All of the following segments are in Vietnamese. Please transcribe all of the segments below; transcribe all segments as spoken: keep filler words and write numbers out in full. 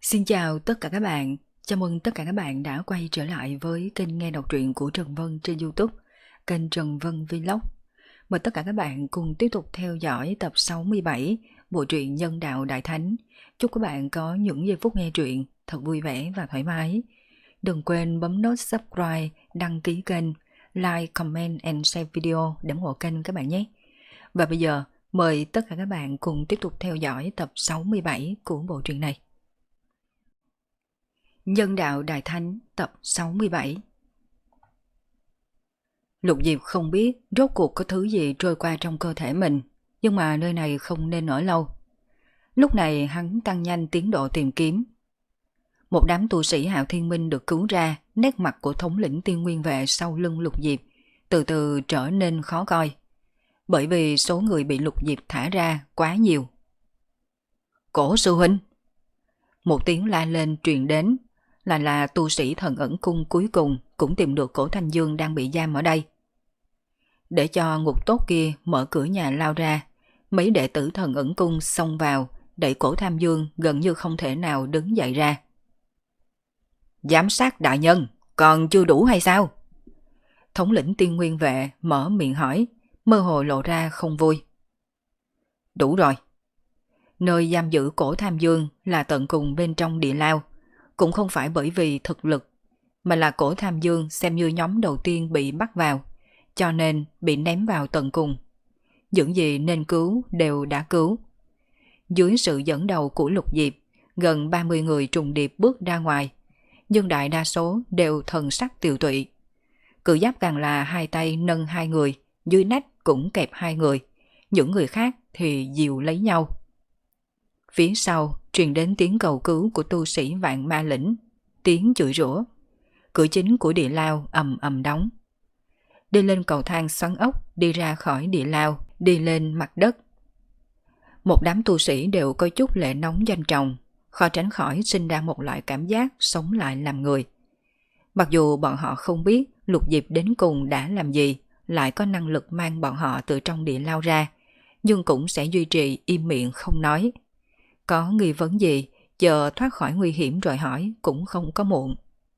Xin chào tất cả các bạn, chào mừng tất cả các bạn đã quay trở lại với kênh nghe đọc truyện của Trần Vân trên YouTube, kênh Trần Vân Vlog. Mời tất cả các bạn cùng tiếp tục theo dõi tập sáu mươi bảy bộ truyện Nhân Đạo Đại Thánh. Chúc các bạn có những giây phút nghe truyện thật vui vẻ và thoải mái. Đừng quên bấm nút subscribe, đăng ký kênh, like, comment and share video để ủng hộ kênh các bạn nhé. Và bây giờ mời tất cả các bạn cùng tiếp tục theo dõi tập sáu mươi bảy của bộ truyện này. Nhân Đạo Đại Thánh tập sáu mươi bảy. Lục Diệp không biết rốt cuộc có thứ gì trôi qua trong cơ thể mình, nhưng mà nơi này không nên ở lâu. Lúc này hắn tăng nhanh tiến độ tìm kiếm. Một đám tu sĩ Hạo Thiên Minh được cứu ra, nét mặt của thống lĩnh Tiên Nguyên Vệ sau lưng Lục Diệp từ từ trở nên khó coi, bởi vì số người bị Lục Diệp thả ra quá nhiều. Cổ sư huynh! Một tiếng la lên truyền đến, là là tu sĩ Thần Ẩn Cung cuối cùng cũng tìm được Cổ Thanh Dương đang bị giam ở đây. Để cho ngục tốt kia mở cửa nhà lao ra, mấy đệ tử Thần Ẩn Cung xông vào, đẩy Cổ Thanh Dương gần như không thể nào đứng dậy ra. Giám sát đại nhân, còn chưa đủ hay sao? Thống lĩnh Tiên Nguyên Vệ mở miệng hỏi, mơ hồ lộ ra không vui. Đủ rồi. Nơi giam giữ Cổ Tham Dương là tận cùng bên trong địa lao, cũng không phải bởi vì thực lực, mà là Cổ Tham Dương xem như nhóm đầu tiên bị bắt vào, cho nên bị ném vào tận cùng. Những gì nên cứu đều đã cứu. Dưới sự dẫn đầu của Lục Diệp, gần ba mươi người trùng điệp bước ra ngoài, nhưng đại đa số đều thần sắc tiều tụy. Cự giáp càng là hai tay nâng hai người, dưới nách cũng kẹp hai người, những người khác thì dìu lấy nhau. Phía sau truyền đến tiếng cầu cứu của tu sĩ Vạn Ma Lĩnh, tiếng chửi rủa. Cửa chính của địa lao ầm ầm đóng. Đi lên cầu thang xoắn ốc, đi ra khỏi địa lao, đi lên mặt đất. Một đám tu sĩ đều có chút lệ nóng doanh trọng, khó tránh khỏi sinh ra một loại cảm giác sống lại làm người. Mặc dù bọn họ không biết Lục Diệp đến cùng đã làm gì, lại có năng lực mang bọn họ từ trong địa lao ra, nhưng cũng sẽ duy trì im miệng không nói. Có nghi vấn gì, chờ thoát khỏi nguy hiểm rồi hỏi cũng không có muộn.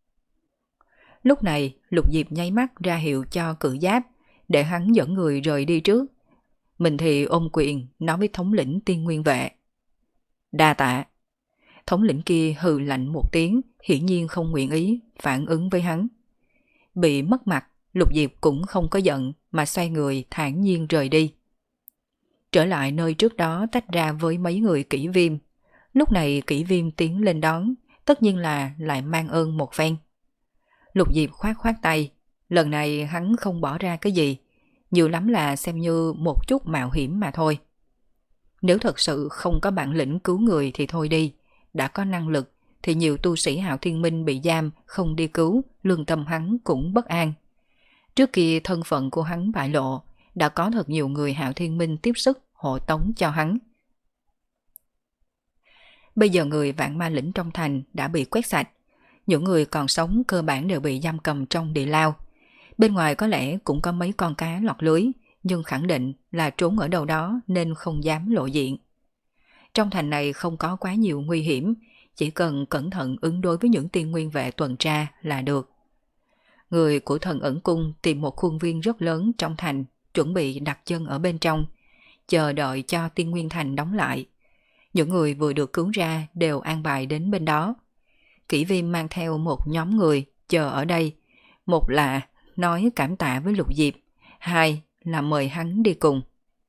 Lúc này, Lục Diệp nháy mắt ra hiệu cho Cự Giáp, để hắn dẫn người rời đi trước. Mình thì ôm quyền nói với thống lĩnh Tiên Nguyên Vệ. Đa tạ. Thống lĩnh kia hừ lạnh một tiếng, hiển nhiên không nguyện ý phản ứng với hắn. Bị mất mặt, Lục Diệp cũng không có giận mà xoay người thản nhiên rời đi. Trở lại nơi trước đó tách ra với mấy người Kỷ Viêm. Lúc này Kỷ Viêm tiến lên đón, tất nhiên là lại mang ơn một phen. Lục Diệp khoát khoát tay, lần này hắn không bỏ ra cái gì, nhiều lắm là xem như một chút mạo hiểm mà thôi. Nếu thật sự không có bản lĩnh cứu người thì thôi đi, đã có năng lực thì nhiều tu sĩ Hạo Thiên Minh bị giam không đi cứu, lương tâm hắn cũng bất an. Trước kia thân phận của hắn bại lộ, đã có thật nhiều người Hạo Thiên Minh tiếp sức hộ tống cho hắn. Bây giờ người Vạn Ma Lĩnh trong thành đã bị quét sạch, những người còn sống cơ bản đều bị giam cầm trong địa lao. Bên ngoài có lẽ cũng có mấy con cá lọt lưới, nhưng khẳng định là trốn ở đâu đó nên không dám lộ diện. Trong thành này không có quá nhiều nguy hiểm, chỉ cần cẩn thận ứng đối với những Tiên Nguyên Vệ tuần tra là được. Người của Thần Ẩn Cung tìm một khuôn viên rất lớn trong thành, chuẩn bị đặt chân ở bên trong, chờ đợi cho Tiên Nguyên Thành đóng lại. Những người vừa được cứu ra đều an bài đến bên đó. Kỷ Viêm mang theo một nhóm người chờ ở đây, một là nói cảm tạ với Lục Diệp, hai là mời hắn đi cùng.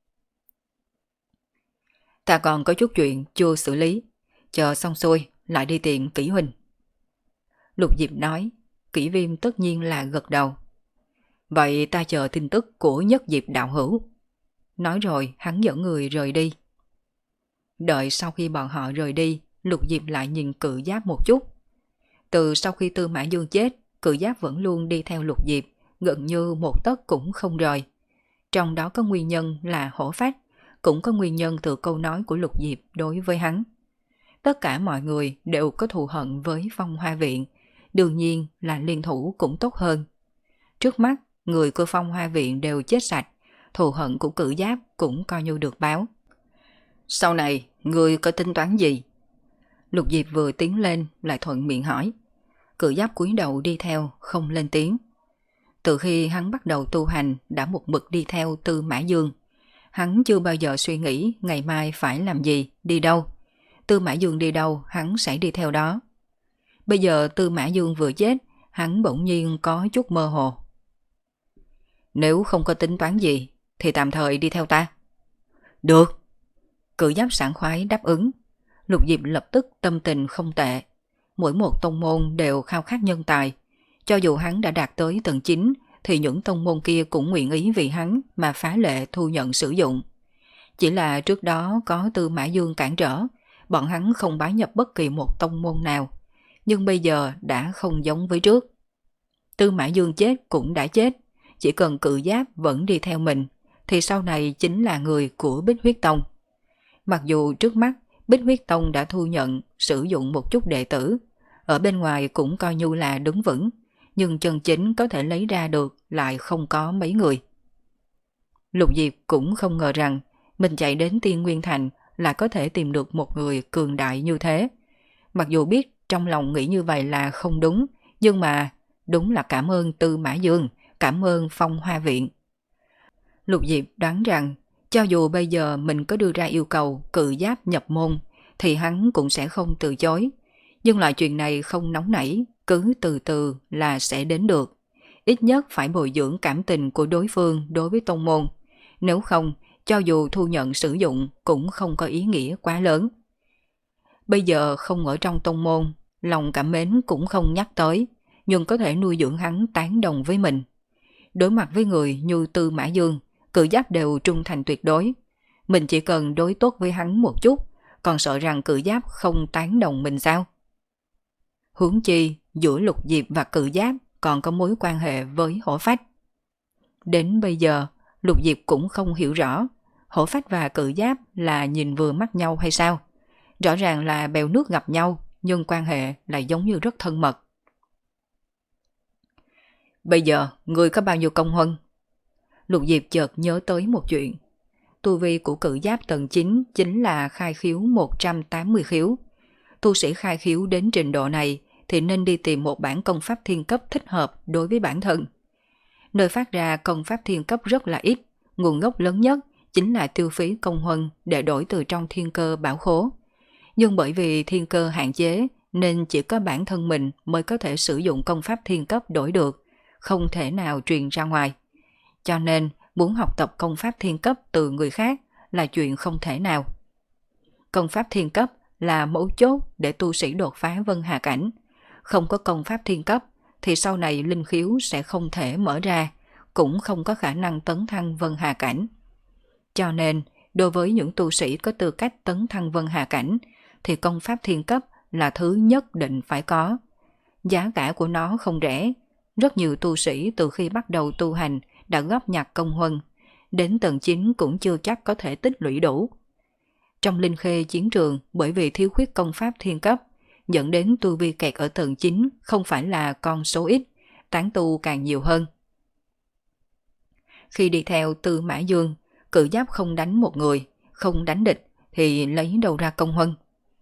Ta còn có chút chuyện chưa xử lý, chờ xong xuôi lại đi tiện Kỷ huynh. Lục Diệp nói. Kỷ Viêm tất nhiên là gật đầu. Vậy ta chờ tin tức của Nhất Diệp đạo hữu. Nói rồi hắn dẫn người rời đi. Đợi sau khi bọn họ rời đi, Lục Diệp lại nhìn Cự Giáp một chút. Từ sau khi Tư Mã Dương chết, Cự Giáp vẫn luôn đi theo Lục Diệp, gần như một tấc cũng không rời. Trong đó có nguyên nhân là hổ phách, cũng có nguyên nhân từ câu nói của Lục Diệp đối với hắn. Tất cả mọi người đều có thù hận với Phong Hoa Viện, đương nhiên là liên thủ cũng tốt hơn. Trước mắt, người của Phong Hoa Viện đều chết sạch, thù hận của Cự Giáp cũng coi như được báo. Sau này, người có tính toán gì? Lục Diệp vừa tiến lên lại thuận miệng hỏi. Cự Giáp cúi đầu đi theo, không lên tiếng. Từ khi hắn bắt đầu tu hành đã một mực đi theo Tư Mã Dương. Hắn chưa bao giờ suy nghĩ ngày mai phải làm gì, đi đâu. Tư Mã Dương đi đâu, hắn sẽ đi theo đó. Bây giờ Tư Mã Dương vừa chết, hắn bỗng nhiên có chút mơ hồ. Nếu không có tính toán gì, thì tạm thời đi theo ta. Được. Cự Giáp sảng khoái đáp ứng. Lục Diệp lập tức tâm tình không tệ. Mỗi một tông môn đều khao khát nhân tài. Cho dù hắn đã đạt tới tầng chín, thì những tông môn kia cũng nguyện ý vì hắn mà phá lệ thu nhận sử dụng. Chỉ là trước đó có Tư Mã Dương cản trở, bọn hắn không bái nhập bất kỳ một tông môn nào. Nhưng bây giờ đã không giống với trước. Tư Mã Dương chết cũng đã chết, chỉ cần Cự Giáp vẫn đi theo mình, thì sau này chính là người của Bích Huyết Tông. Mặc dù trước mắt Bích Huyết Tông đã thu nhận sử dụng một chút đệ tử, ở bên ngoài cũng coi như là đứng vững, nhưng chân chính có thể lấy ra được lại không có mấy người. Lục Diệp cũng không ngờ rằng mình chạy đến Tiên Nguyên Thành là có thể tìm được một người cường đại như thế. Mặc dù biết trong lòng nghĩ như vậy là không đúng, nhưng mà đúng là cảm ơn Tư Mã Dương, cảm ơn Phong Hoa Viện. Lục Diệp đoán rằng cho dù bây giờ mình có đưa ra yêu cầu Cự Giáp nhập môn thì hắn cũng sẽ không từ chối. Nhưng loại chuyện này không nóng nảy, cứ từ từ là sẽ đến được. Ít nhất phải bồi dưỡng cảm tình của đối phương đối với tông môn. Nếu không, cho dù thu nhận sử dụng cũng không có ý nghĩa quá lớn. Bây giờ không ở trong tông môn, lòng cảm mến cũng không nhắc tới, nhưng có thể nuôi dưỡng hắn tán đồng với mình. Đối mặt với người như Tư Mã Dương, Cự Giáp đều trung thành tuyệt đối. Mình chỉ cần đối tốt với hắn một chút, còn sợ rằng Cự Giáp không tán đồng mình sao? Huống chi giữa Lục Diệp và Cự Giáp còn có mối quan hệ với Hổ Phách. Đến bây giờ, Lục Diệp cũng không hiểu rõ Hổ Phách và Cự Giáp là nhìn vừa mắt nhau hay sao. Rõ ràng là bèo nước gặp nhau, nhưng quan hệ lại giống như rất thân mật. Bây giờ, người có bao nhiêu công huân? Lục Diệp chợt nhớ tới một chuyện. Tu vi của Cự Giáp tầng chín chính là khai khiếu một trăm tám mươi khiếu. Tu sĩ khai khiếu đến trình độ này thì nên đi tìm một bản công pháp thiên cấp thích hợp đối với bản thân. Nơi phát ra công pháp thiên cấp rất là ít, nguồn gốc lớn nhất chính là tiêu phí công huân để đổi từ trong thiên cơ bảo khố. Nhưng bởi vì thiên cơ hạn chế nên chỉ có bản thân mình mới có thể sử dụng công pháp thiên cấp đổi được, không thể nào truyền ra ngoài. Cho nên muốn học tập công pháp thiên cấp từ người khác là chuyện không thể nào. Công pháp thiên cấp là mấu chốt để tu sĩ đột phá Vân Hà Cảnh. Không có công pháp thiên cấp thì sau này linh khiếu sẽ không thể mở ra, cũng không có khả năng tấn thăng Vân Hà Cảnh. Cho nên, đối với những tu sĩ có tư cách tấn thăng Vân Hà Cảnh, thì công pháp thiên cấp là thứ nhất định phải có. Giá cả của nó không rẻ. Rất nhiều tu sĩ từ khi bắt đầu tu hành đã góp nhặt công huân, đến tầng chín cũng chưa chắc có thể tích lũy đủ. Trong Linh Khê chiến trường, bởi vì thiếu khuyết công pháp thiên cấp, dẫn đến tu vi kẹt ở tầng chín không phải là con số ít, tán tu càng nhiều hơn. Khi đi theo Tư Mã Dương, Cự Giáp không đánh một người, không đánh địch thì lấy đâu ra công huân?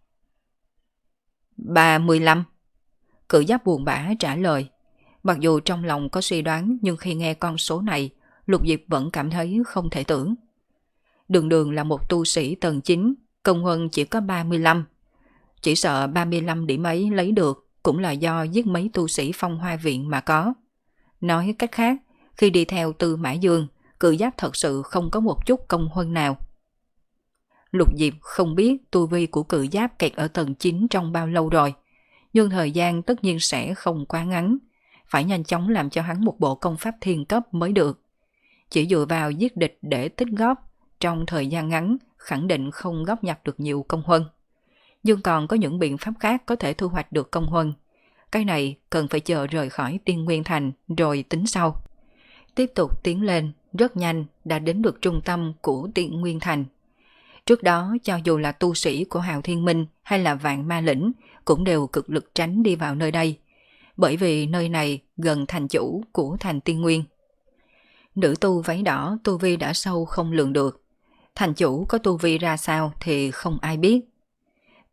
ba mươi lăm. Cự Giáp buồn bã trả lời. Mặc dù trong lòng có suy đoán, nhưng khi nghe con số này, Lục Diệp vẫn cảm thấy không thể tưởng. Đường Đường là một tu sĩ tầng chín, công huân chỉ có ba mươi lăm. Chỉ sợ ba mươi lăm điểm ấy lấy được cũng là do giết mấy tu sĩ Phong Hoa Viện mà có. Nói cách khác, khi đi theo Tư Mã Dương, Cự Giáp thật sự không có một chút công huân nào. Lục Diệp không biết tu vi của Cự Giáp kẹt ở tầng chín trong bao lâu rồi, nhưng thời gian tất nhiên sẽ không quá ngắn, phải nhanh chóng làm cho hắn một bộ công pháp thiên cấp mới được. Chỉ dựa vào giết địch để tích góp, trong thời gian ngắn khẳng định không góp nhặt được nhiều công huân. Nhưng còn có những biện pháp khác có thể thu hoạch được công huân. Cái này cần phải chờ rời khỏi Tiên Nguyên Thành rồi tính sau. Tiếp tục tiến lên, rất nhanh đã đến được trung tâm của Tiên Nguyên Thành. Trước đó cho dù là tu sĩ của Hạo Thiên Minh hay là Vạn Ma Lĩnh cũng đều cực lực tránh đi vào nơi đây, bởi vì nơi này gần thành chủ của thành Tiên Nguyên. Nữ tu váy đỏ tu vi đã sâu không lường được, thành chủ có tu vi ra sao thì không ai biết.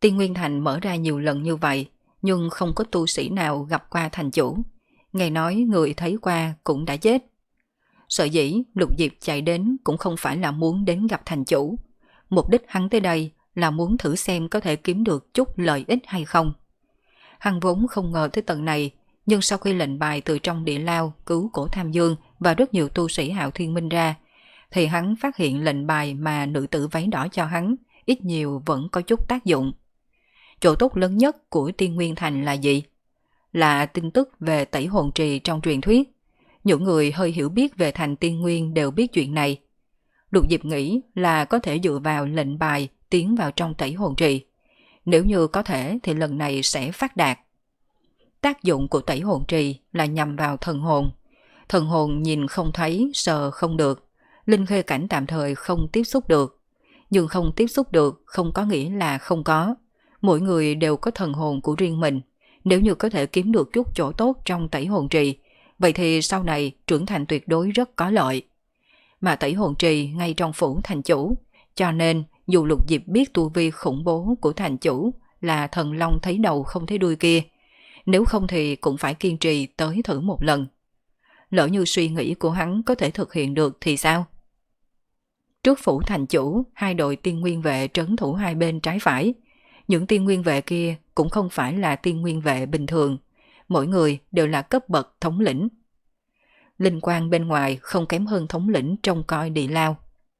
Tiên Nguyên Thành mở ra nhiều lần như vậy, nhưng không có tu sĩ nào gặp qua thành chủ. Nghe nói người thấy qua cũng đã chết. Sở dĩ Lục Diệp chạy đến cũng không phải là muốn đến gặp thành chủ. Mục đích hắn tới đây là muốn thử xem có thể kiếm được chút lợi ích hay không. Hắn vốn không ngờ tới tận này, nhưng sau khi lệnh bài từ trong địa lao cứu cổ Tham Dương và rất nhiều tu sĩ Hạo Thiên Minh ra, thì hắn phát hiện lệnh bài mà nữ tử váy đỏ cho hắn ít nhiều vẫn có chút tác dụng. Chỗ tốt lớn nhất của Tiên Nguyên Thành là gì? Là tin tức về tẩy hồn trì trong truyền thuyết. Những người hơi hiểu biết về thành Tiên Nguyên đều biết chuyện này. Lục Diệp nghĩ là có thể dựa vào lệnh bài tiến vào trong tẩy hồn trì. Nếu như có thể thì lần này sẽ phát đạt. Tác dụng của tẩy hồn trì là nhằm vào thần hồn. Thần hồn nhìn không thấy, sờ không được. Linh khê cảnh tạm thời không tiếp xúc được. Nhưng không tiếp xúc được không có nghĩa là không có. Mỗi người đều có thần hồn của riêng mình. Nếu như có thể kiếm được chút chỗ tốt trong tẩy hồn trì, vậy thì sau này trưởng thành tuyệt đối rất có lợi. Mà tẩy hồn trì ngay trong phủ thành chủ, cho nên dù Lục Diệp biết tu vi khủng bố của thành chủ là thần long thấy đầu không thấy đuôi kia, nếu không thì cũng phải kiên trì tới thử một lần. Lỡ như suy nghĩ của hắn có thể thực hiện được thì sao? Trước phủ thành chủ, hai đội tiên nguyên vệ trấn thủ hai bên trái phải. Những tiên nguyên vệ kia cũng không phải là tiên nguyên vệ bình thường, mỗi người đều là cấp bậc thống lĩnh. Linh quang bên ngoài không kém hơn thống lĩnh trông coi địa lao.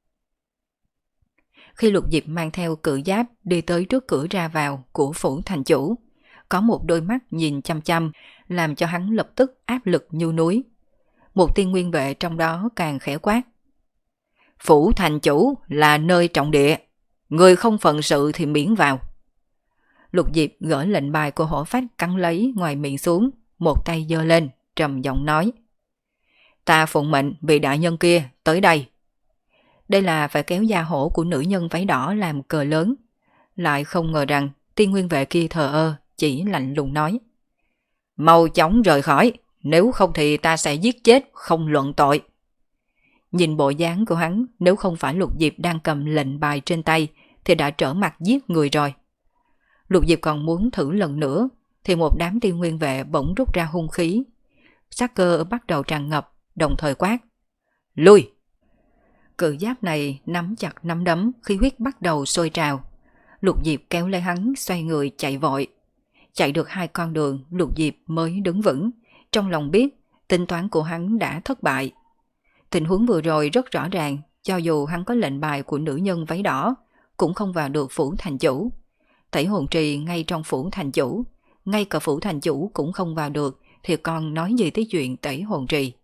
Khi Lục Diệp mang theo cự giáp đi tới trước cửa ra vào của phủ thành chủ, có một đôi mắt nhìn chăm chăm làm cho hắn lập tức áp lực như núi. Một tiên nguyên vệ trong đó càng khẽ quát: Phủ thành chủ là nơi trọng địa, người không phận sự thì miễn vào. Lục Diệp gỡ lệnh bài của hổ phách cắn lấy ngoài miệng xuống, một tay giơ lên, trầm giọng nói: Ta phụng mệnh vị đại nhân kia tới đây. Đây là phải kéo da hổ của nữ nhân váy đỏ làm cờ lớn. Lại không ngờ rằng tiên nguyên vệ kia thờ ơ, chỉ lạnh lùng nói: Mau chóng rời khỏi, nếu không thì ta sẽ giết chết không luận tội. Nhìn bộ dáng của hắn, nếu không phải Lục Diệp đang cầm lệnh bài trên tay thì đã trở mặt giết người rồi. Lục Diệp còn muốn thử lần nữa thì một đám tiên nguyên vệ bỗng rút ra hung khí. Sát cơ bắt đầu tràn ngập, đồng thời quát: Lui! Cự giáp này nắm chặt nắm đấm, khí huyết bắt đầu sôi trào. Lục Diệp kéo lấy hắn xoay người chạy vội. Chạy được hai con đường, Lục Diệp mới đứng vững, trong lòng biết tính toán của hắn đã thất bại. Tình huống vừa rồi rất rõ ràng, cho dù hắn có lệnh bài của nữ nhân váy đỏ cũng không vào được phủ thành chủ. Tẩy hồn trì ngay trong phủ thành chủ, ngay cả phủ thành chủ cũng không vào được thì còn nói gì tới chuyện tẩy hồn trì.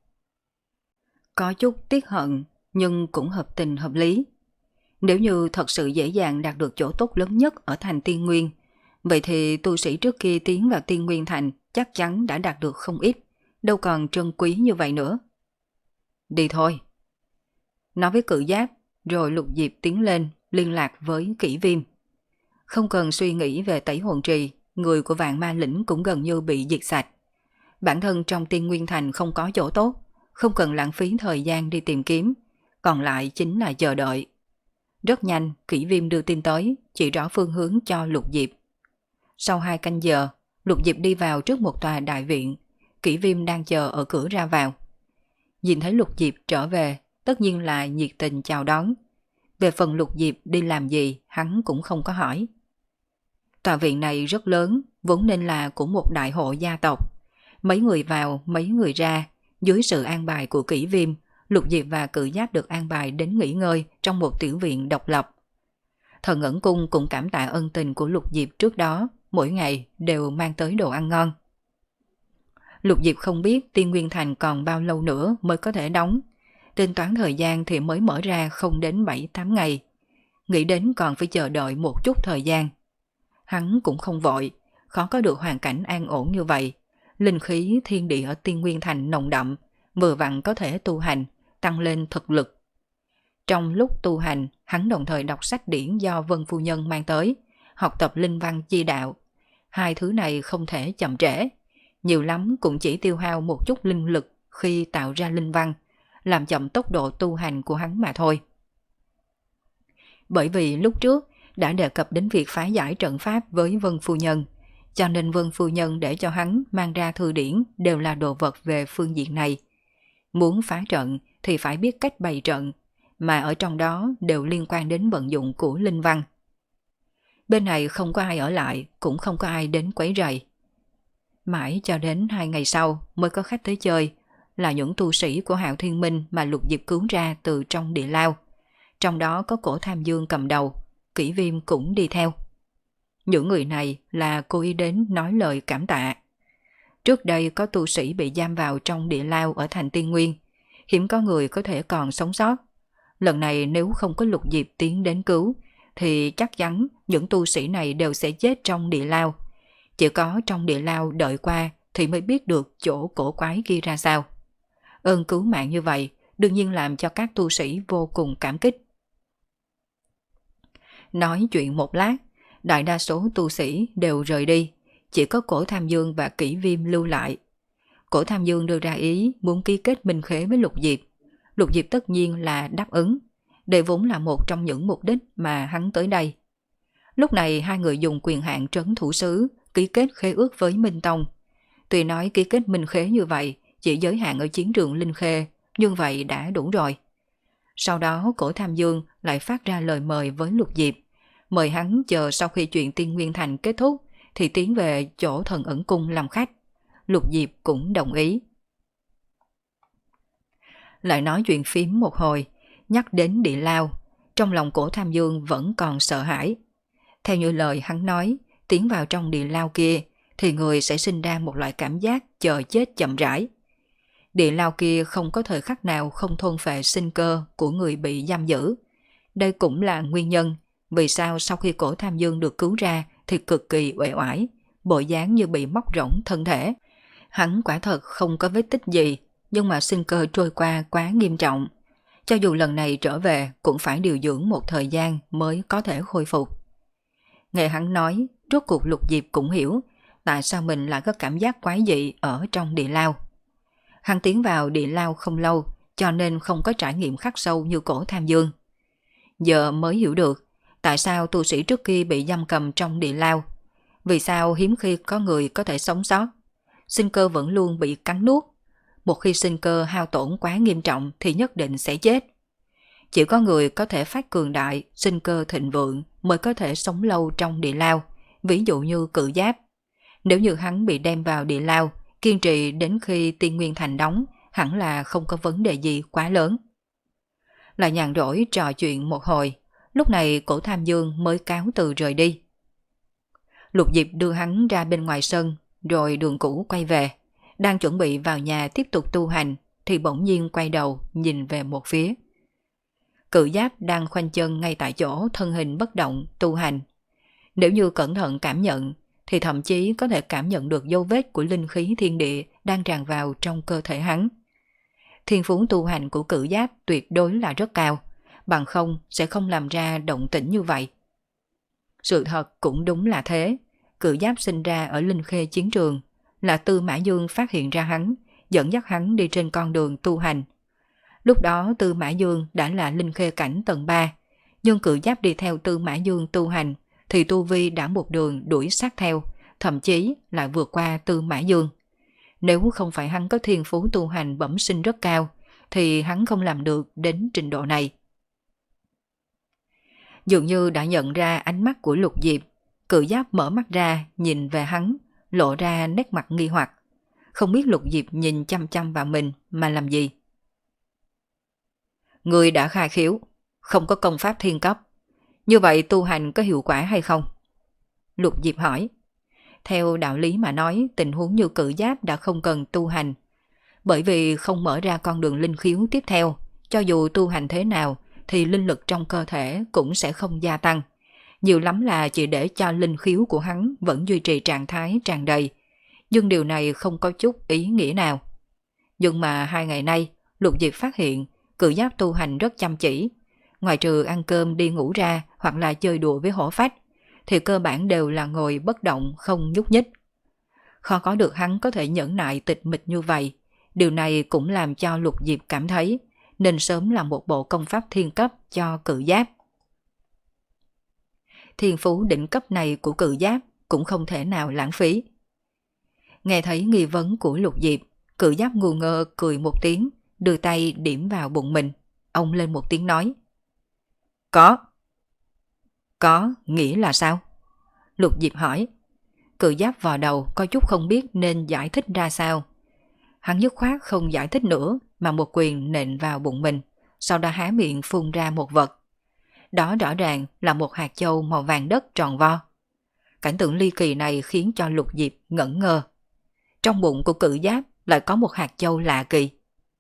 Có chút tiếc hận nhưng cũng hợp tình hợp lý. Nếu như thật sự dễ dàng đạt được chỗ tốt lớn nhất ở thành Tiên Nguyên, vậy thì tu sĩ trước kia tiến vào Tiên Nguyên Thành chắc chắn đã đạt được không ít, đâu còn trân quý như vậy nữa. Đi thôi. Nói với cự giáp, rồi Lục Diệp tiến lên liên lạc với Kỷ Viêm. Không cần suy nghĩ về tẩy hồn trì, người của Vạn Ma Lĩnh cũng gần như bị diệt sạch. Bản thân trong Tiên Nguyên Thành không có chỗ tốt, không cần lãng phí thời gian đi tìm kiếm, còn lại chính là chờ đợi. Rất nhanh, Kỷ Viêm đưa tin tới, chỉ rõ phương hướng cho Lục Diệp. Sau hai canh giờ, Lục Diệp đi vào trước một tòa đại viện, Kỷ Viêm đang chờ ở cửa ra vào. Nhìn thấy Lục Diệp trở về, tất nhiên là nhiệt tình chào đón. Về phần Lục Diệp đi làm gì, hắn cũng không có hỏi. Tòa viện này rất lớn, vốn nên là của một đại hộ gia tộc. Mấy người vào, mấy người ra, dưới sự an bài của Kỷ Viêm, Lục Diệp và Cự Giáp được an bài đến nghỉ ngơi trong một tiểu viện độc lập. Thần Ẩn Cung cũng cảm tạ ân tình của Lục Diệp trước đó, mỗi ngày đều mang tới đồ ăn ngon. Lục Diệp không biết Tiên Nguyên Thành còn bao lâu nữa mới có thể đóng. Tính toán thời gian thì mới mở ra không đến bảy tám ngày. Nghĩ đến còn phải chờ đợi một chút thời gian. Hắn cũng không vội, khó có được hoàn cảnh an ổn như vậy. Linh khí thiên địa ở Tiên Nguyên Thành nồng đậm, vừa vặn có thể tu hành, tăng lên thực lực. Trong lúc tu hành, hắn đồng thời đọc sách điển do Vân Phu Nhân mang tới, học tập linh văn chi đạo. Hai thứ này không thể chậm trễ. Nhiều lắm cũng chỉ tiêu hao một chút linh lực khi tạo ra linh văn, làm chậm tốc độ tu hành của hắn mà thôi. Bởi vì lúc trước, đã đề cập đến việc phá giải trận pháp với Vân Phu Nhân, cho nên Vân Phu Nhân để cho hắn mang ra thư điển đều là đồ vật về phương diện này. Muốn phá trận thì phải biết cách bày trận, mà ở trong đó đều liên quan đến vận dụng của linh văn. Bên này không có ai ở lại, cũng không có ai đến quấy rầy. Mãi cho đến hai ngày sau mới có khách tới chơi, là những tu sĩ của Hạo Thiên Minh mà Lục Diệp cứu ra từ trong địa lao. Trong đó có Cổ Tham Dương cầm đầu, Kỷ Viêm cũng đi theo. Những người này là cô ý đến nói lời cảm tạ. Trước đây có tu sĩ bị giam vào trong địa lao ở thành Tiên Nguyên, hiếm có người có thể còn sống sót. Lần này nếu không có Lục Diệp tiến đến cứu, thì chắc chắn những tu sĩ này đều sẽ chết trong địa lao. Chỉ có trong địa lao đợi qua thì mới biết được chỗ cổ quái kia ra sao. Ơn cứu mạng như vậy đương nhiên làm cho các tu sĩ vô cùng cảm kích. Nói chuyện một lát, đại đa số tu sĩ đều rời đi, chỉ có Cổ Tham Dương và Kỷ Viêm lưu lại. Cổ Tham Dương đưa ra ý muốn ký kết minh khế với Lục Diệp. Lục Diệp tất nhiên là đáp ứng, đây vốn là một trong những mục đích mà hắn tới đây. Lúc này hai người dùng quyền hạn trấn thủ sứ ký kết khế ước với Minh Tông. Tuy nói ký kết minh khế như vậy chỉ giới hạn ở chiến trường Linh Khê, nhưng vậy đã đủ rồi. Sau đó Cổ Tham Dương lại phát ra lời mời với Lục Diệp, mời hắn chờ sau khi chuyện Tiên Nguyên Thành kết thúc thì tiến về chỗ Thần Ẩn Cung làm khách. Lục Diệp cũng đồng ý. Lại nói chuyện phím một hồi, nhắc đến địa lao, trong lòng Cổ Tham Dương vẫn còn sợ hãi. Theo như lời hắn nói, tiến vào trong địa lao kia thì người sẽ sinh ra một loại cảm giác chờ chết chậm rãi. Địa lao kia không có thời khắc nào không thôn phệ sinh cơ của người bị giam giữ. Đây cũng là nguyên nhân vì sao sau khi Cổ Tham Dương được cứu ra thì cực kỳ uể oải, bộ dáng như bị móc rỗng thân thể. Hắn quả thật không có vết tích gì, nhưng mà sinh cơ trôi qua quá nghiêm trọng. Cho dù lần này trở về cũng phải điều dưỡng một thời gian mới có thể khôi phục. Nghe hắn nói, rốt cuộc Lục Diệp cũng hiểu tại sao mình lại có cảm giác quái dị ở trong địa lao. Hắn tiến vào địa lao không lâu, cho nên không có trải nghiệm khắc sâu như Cổ Tham Dương. Giờ mới hiểu được tại sao tu sĩ trước kia bị giam cầm trong địa lao, vì sao hiếm khi có người có thể sống sót. Sinh cơ vẫn luôn bị cắn nuốt. Một khi sinh cơ hao tổn quá nghiêm trọng thì nhất định sẽ chết. Chỉ có người có thể phát cường đại, sinh cơ thịnh vượng mới có thể sống lâu trong địa lao, ví dụ như Cự Giáp. Nếu như hắn bị đem vào địa lao, kiên trì đến khi Tiên Nguyên Thành đóng, hẳn là không có vấn đề gì quá lớn. Lại nhàn rỗi trò chuyện một hồi, lúc này Cổ Tham Dương mới cáo từ rời đi. Lục Diệp đưa hắn ra bên ngoài sân, rồi đường cũ quay về. Đang chuẩn bị vào nhà tiếp tục tu hành, thì bỗng nhiên quay đầu nhìn về một phía. Cự Giáp đang khoanh chân ngay tại chỗ, thân hình bất động, tu hành. Nếu như cẩn thận cảm nhận, thì thậm chí có thể cảm nhận được dấu vết của linh khí thiên địa đang tràn vào trong cơ thể hắn. Thiên phú tu hành của Cự Giáp tuyệt đối là rất cao, bằng không sẽ không làm ra động tĩnh như vậy. Sự thật cũng đúng là thế, Cự Giáp sinh ra ở Linh Khê chiến trường, là Tư Mã Dương phát hiện ra hắn, dẫn dắt hắn đi trên con đường tu hành. Lúc đó Tư Mã Dương đã là Linh Khê cảnh tầng ba, nhưng Cự Giáp đi theo Tư Mã Dương tu hành thì tu vi đã một đường đuổi sát theo, thậm chí lại vượt qua Tư Mã Dương. Nếu không phải hắn có thiên phú tu hành bẩm sinh rất cao, thì hắn không làm được đến trình độ này. Dường như đã nhận ra ánh mắt của Lục Diệp, Cự Giáp mở mắt ra nhìn về hắn, lộ ra nét mặt nghi hoặc. Không biết Lục Diệp nhìn chăm chăm vào mình mà làm gì. Người đã khai khiếu, không có công pháp thiên cấp. Như vậy tu hành có hiệu quả hay không? Lục Diệp hỏi. Theo đạo lý mà nói, tình huống như Cự Giáp đã không cần tu hành. Bởi vì không mở ra con đường linh khiếu tiếp theo, cho dù tu hành thế nào thì linh lực trong cơ thể cũng sẽ không gia tăng. Nhiều lắm là chỉ để cho linh khiếu của hắn vẫn duy trì trạng thái tràn đầy. Nhưng điều này không có chút ý nghĩa nào. Nhưng mà hai ngày nay, Lục Diệp phát hiện Cự Giáp tu hành rất chăm chỉ. Ngoài trừ ăn cơm đi ngủ ra hoặc là chơi đùa với hổ phách, thì cơ bản đều là ngồi bất động không nhúc nhích. Khó có được hắn có thể nhẫn nại tịch mịch như vậy. Điều này cũng làm cho Lục Diệp cảm thấy nên sớm làm một bộ công pháp thiên cấp cho Cự Giáp. thiên phú đỉnh cấp này của cự giáp cũng không thể nào lãng phí. Nghe thấy nghi vấn của Lục Diệp, cự giáp ngu ngơ cười một tiếng, đưa tay điểm vào bụng mình. Ông lên một tiếng nói. Có. Có nghĩa là sao? Lục Diệp hỏi. Cự giáp vò đầu có chút không biết nên giải thích ra sao. Hắn dứt khoát không giải thích nữa mà một quyền nện vào bụng mình, sau đó há miệng phun ra một vật. Đó rõ ràng là một hạt châu màu vàng đất tròn vo. Cảnh tượng ly kỳ này khiến cho Lục Diệp ngẩn ngơ. Trong bụng của cự giáp lại có một hạt châu lạ kỳ.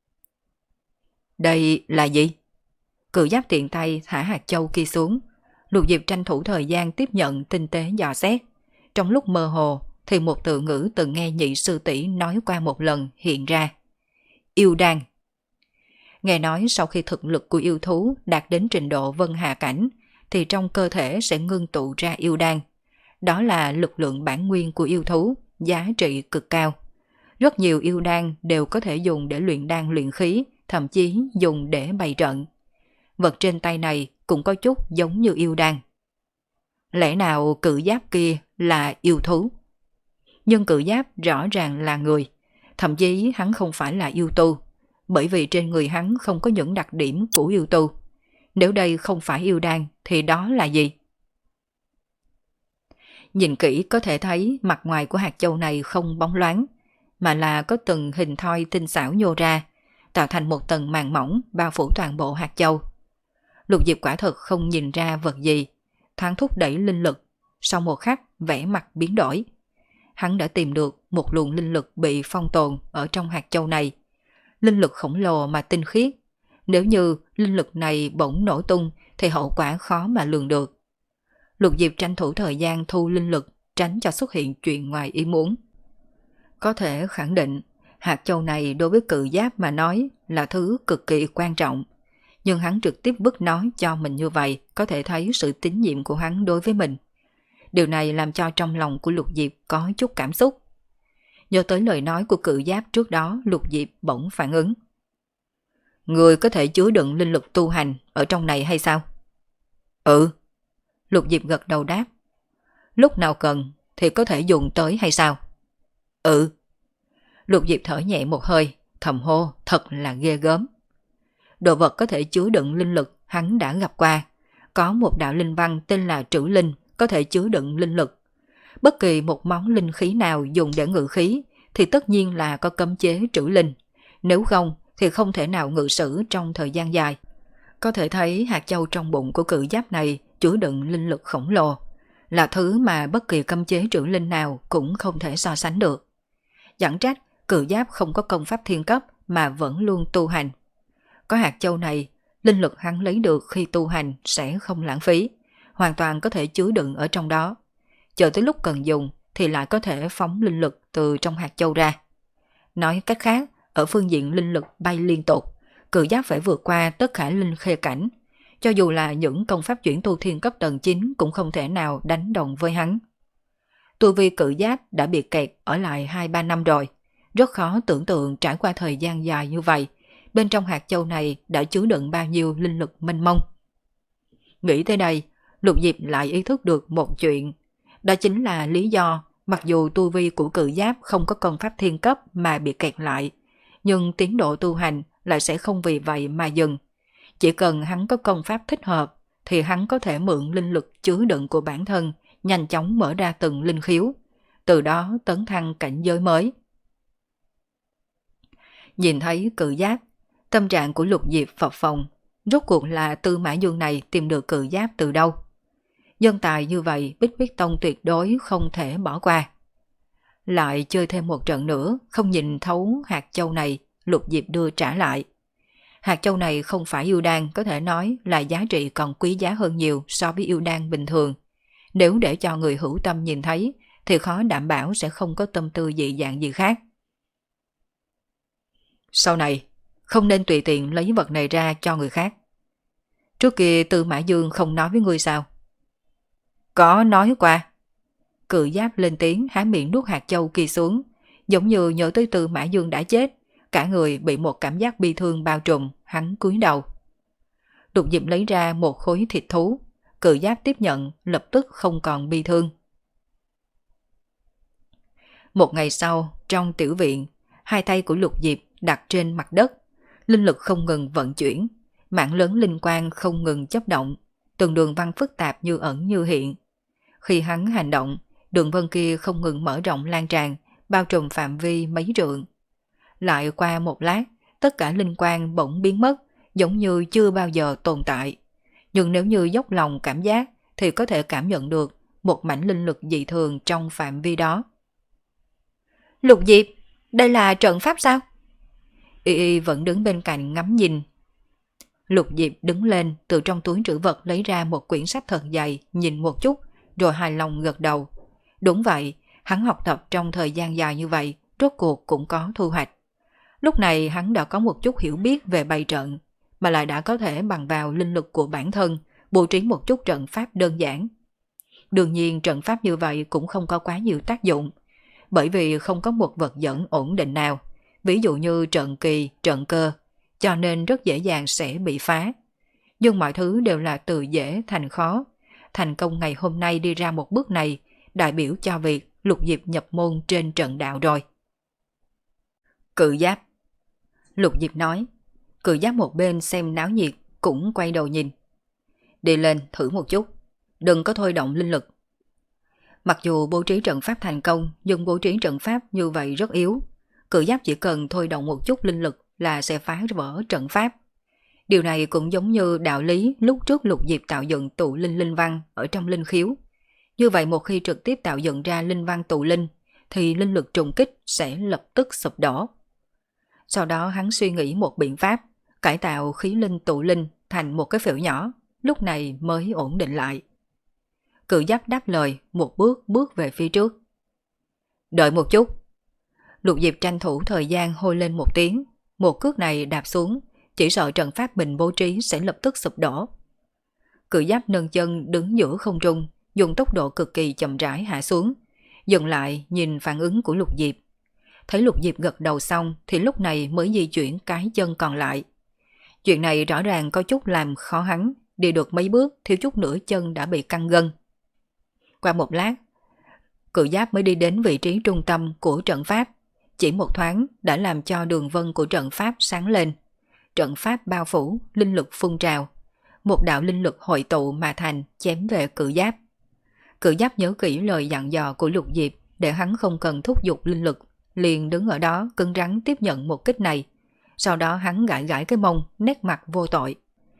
Đây là gì? Cự giáp tiện tay thả hạt châu kia xuống. Lục Diệp tranh thủ thời gian tiếp nhận tinh tế dò xét. Trong lúc mơ hồ thì một từ ngữ từng nghe nhị sư tỷ nói qua một lần hiện ra. Yêu đan. Nghe nói sau khi thực lực của yêu thú đạt đến trình độ vân hà cảnh thì trong cơ thể sẽ ngưng tụ ra yêu đan. Đó là lực lượng bản nguyên của yêu thú, giá trị cực cao. Rất nhiều yêu đan đều có thể dùng để luyện đan luyện khí, thậm chí dùng để bày trận. Vật trên tay này cũng có chút giống như yêu đan. Lẽ nào cự giáp kia là yêu thú? Nhưng cự giáp rõ ràng là người, thậm chí hắn không phải là yêu tu, bởi vì trên người hắn không có những đặc điểm của yêu tu. Nếu đây không phải yêu đan thì đó là gì? Nhìn kỹ có thể thấy mặt ngoài của hạt châu này không bóng loáng, mà là có từng hình thoi tinh xảo nhô ra, tạo thành một tầng màng mỏng bao phủ toàn bộ hạt châu. Lục Diệp quả thực không nhìn ra vật gì, thoáng thúc đẩy linh lực, sau một khắc vẻ mặt biến đổi. Hắn đã tìm được một luồng linh lực bị phong tồn ở trong hạt châu này. Linh lực khổng lồ mà tinh khiết. Nếu như linh lực này bỗng nổ tung thì hậu quả khó mà lường được. Lục Diệp tranh thủ thời gian thu linh lực, tránh cho xuất hiện chuyện ngoài ý muốn. Có thể khẳng định, hạt châu này đối với cự giáp mà nói là thứ cực kỳ quan trọng. Nhưng hắn trực tiếp vứt nói cho mình như vậy, có thể thấy sự tín nhiệm của hắn đối với mình. Điều này làm cho trong lòng của Lục Diệp có chút cảm xúc. Nhớ tới lời nói của cự giáp trước đó, Lục Diệp bỗng phản ứng. Người có thể chứa đựng linh lực tu hành ở trong này hay sao? Ừ. Lục Diệp gật đầu đáp. Lúc nào cần thì có thể dùng tới hay sao? Ừ. Lục Diệp thở nhẹ một hơi, thầm hô thật là ghê gớm. Đồ vật có thể chứa đựng linh lực hắn đã gặp qua. Có một đạo linh văn tên là trữ linh có thể chứa đựng linh lực. Bất kỳ một món linh khí nào dùng để ngự khí thì tất nhiên là có cấm chế trữ linh. Nếu không thì không thể nào ngự sử trong thời gian dài. Có thể thấy hạt châu trong bụng của cự giáp này chứa đựng linh lực khổng lồ, là thứ mà bất kỳ cấm chế trữ linh nào cũng không thể so sánh được. Chẳng trách cự giáp không có công pháp thiên cấp mà vẫn luôn tu hành. Có hạt châu này, linh lực hắn lấy được khi tu hành sẽ không lãng phí, hoàn toàn có thể chứa đựng ở trong đó. Chờ tới lúc cần dùng thì lại có thể phóng linh lực từ trong hạt châu ra. Nói cách khác, ở phương diện linh lực bay liên tục, cự giáp phải vượt qua tất cả linh khê cảnh. Cho dù là những công pháp chuyển tu thiên cấp tầng chín cũng không thể nào đánh đồng với hắn. Tu vi cự giáp đã bị kẹt ở lại hai ba năm rồi. Rất khó tưởng tượng trải qua thời gian dài như vậy, bên trong hạt châu này đã chứa đựng bao nhiêu linh lực mênh mông. Nghĩ tới đây, Lục Diệp lại ý thức được một chuyện. Đó chính là lý do mặc dù tu vi của cự giáp không có công pháp thiên cấp mà bị kẹt lại, nhưng tiến độ tu hành lại sẽ không vì vậy mà dừng. Chỉ cần hắn có công pháp thích hợp thì hắn có thể mượn linh lực chứa đựng của bản thân nhanh chóng mở ra từng linh khiếu, từ đó tấn thăng cảnh giới mới. Nhìn thấy cự giáp, tâm trạng của Lục Diệp phập phồng. Rốt cuộc là Tư Mã Dương này tìm được cự giáp từ đâu? Nhân tài như vậy Bích Huyết Tông tuyệt đối không thể bỏ qua. Lại chơi thêm một trận nữa, không nhìn thấu hạt châu này, Lục Diệp đưa trả lại. Hạt châu này không phải yêu đan, có thể nói là giá trị còn quý giá hơn nhiều so với yêu đan bình thường. Nếu để cho người hữu tâm nhìn thấy thì khó đảm bảo sẽ không có tâm tư dị dạng gì khác. Sau này, không nên tùy tiện lấy vật này ra cho người khác. Trước kia Tư Mã Dương không nói với ngươi sao? Có nói qua. Cự giáp lên tiếng há miệng nuốt hạt châu kia xuống, giống như nhớ tới Tư Mã Dương đã chết, cả người bị một cảm giác bi thương bao trùm, hắn cúi đầu. Lục Diệp lấy ra một khối thịt thú, Cự Giáp tiếp nhận, lập tức không còn bi thương. Một ngày sau, trong tiểu viện, hai tay của Lục Diệp đặt trên mặt đất, linh lực không ngừng vận chuyển, mảng lớn linh quang không ngừng chớp động, từng đường văn phức tạp như ẩn như hiện. Khi hắn hành động, đường vân kia không ngừng mở rộng lan tràn, bao trùm phạm vi mấy trượng. Lại qua một lát, tất cả linh quang bỗng biến mất, giống như chưa bao giờ tồn tại. Nhưng nếu như dốc lòng cảm giác, thì có thể cảm nhận được một mảnh linh lực dị thường trong phạm vi đó. Lục Diệp, đây là trận pháp sao? Y Y vẫn đứng bên cạnh ngắm nhìn. Lục Diệp đứng lên, từ trong túi trữ vật lấy ra một quyển sách thật dày, nhìn một chút, rồi hài lòng gật đầu. Đúng vậy, hắn học tập trong thời gian dài như vậy, rốt cuộc cũng có thu hoạch. Lúc này hắn đã có một chút hiểu biết về bày trận, mà lại đã có thể bằng vào linh lực của bản thân, bố trí một chút trận pháp đơn giản. Đương nhiên trận pháp như vậy cũng không có quá nhiều tác dụng, bởi vì không có một vật dẫn ổn định nào, ví dụ như trận kỳ, trận cơ, cho nên rất dễ dàng sẽ bị phá. Nhưng mọi thứ đều là từ dễ thành khó. Thành công ngày hôm nay đi ra một bước này, đại biểu cho việc Lục Diệp nhập môn trên trận đạo rồi. Cự Giáp. Lục Diệp nói. Cự Giáp một bên xem náo nhiệt, cũng quay đầu nhìn. Đi lên thử một chút, đừng có thôi động linh lực. Mặc dù bố trí trận pháp thành công, nhưng bố trí trận pháp như vậy rất yếu. Cự Giáp chỉ cần thôi động một chút linh lực là sẽ phá vỡ trận pháp. Điều này cũng giống như đạo lý lúc trước Lục Diệp tạo dựng tụ linh linh văn ở trong linh khiếu. Như vậy một khi trực tiếp tạo dựng ra linh văn tụ linh, thì linh lực trùng kích sẽ lập tức sụp đổ. Sau đó hắn suy nghĩ một biện pháp, cải tạo khí linh tụ linh thành một cái phễu nhỏ, lúc này mới ổn định lại. Cự Giáp đáp lời, một bước bước về phía trước. Đợi một chút. Lục Diệp tranh thủ thời gian hô lên một tiếng, một cước này đạp xuống, chỉ sợ trận pháp mình bố trí sẽ lập tức sụp đổ. Cự Giáp nâng chân đứng giữa không trung, dùng tốc độ cực kỳ chậm rãi hạ xuống, dừng lại nhìn phản ứng của Lục Diệp. Thấy Lục Diệp gật đầu xong thì lúc này mới di chuyển cái chân còn lại. Chuyện này rõ ràng có chút làm khó hắn, đi được mấy bước thiếu chút nữa chân đã bị căng gân. Qua một lát, Cự Giáp mới đi đến vị trí trung tâm của trận pháp, chỉ một thoáng đã làm cho đường vân của trận pháp sáng lên. Trận pháp bao phủ, linh lực phun trào. Một đạo linh lực hội tụ mà thành chém về Cự Giáp. Cự Giáp nhớ kỹ lời dặn dò của Lục Diệp để hắn không cần thúc giục linh lực, liền đứng ở đó cứng rắn tiếp nhận một kích này. Sau đó hắn gãi gãi cái mông, nét mặt vô tội.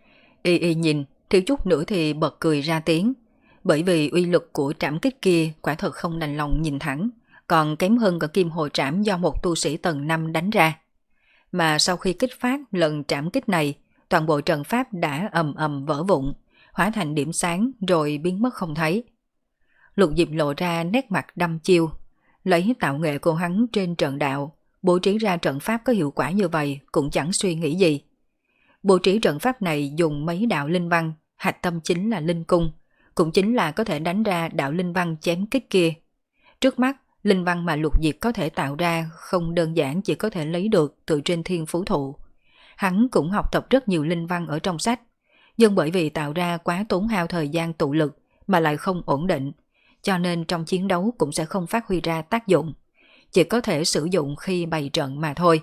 Y Y nhìn, thiếu chút nữa thì bật cười ra tiếng, bởi vì uy lực của trảm kích kia quả thật không đành lòng nhìn thẳng, còn kém hơn cả kim hồ trảm do một tu sĩ tầng năm đánh ra. Mà sau khi kích phát lần trảm kích này, toàn bộ trận pháp đã ầm ầm vỡ vụn, hóa thành điểm sáng rồi biến mất không thấy. Lục Diệp lộ ra nét mặt đăm chiêu, lấy tạo nghệ của hắn trên trận đạo, bố trí ra trận pháp có hiệu quả như vậy cũng chẳng suy nghĩ gì. Bố trí trận pháp này dùng mấy đạo linh văn, hạch tâm chính là linh cung, cũng chính là có thể đánh ra đạo linh văn chém kích kia. Trước mắt, linh văn mà Lục Diệp có thể tạo ra không đơn giản chỉ có thể lấy được từ trên thiên phú thụ. Hắn cũng học tập rất nhiều linh văn ở trong sách, nhưng bởi vì tạo ra quá tốn hao thời gian tụ lực mà lại không ổn định, cho nên trong chiến đấu cũng sẽ không phát huy ra tác dụng, chỉ có thể sử dụng khi bày trận mà thôi.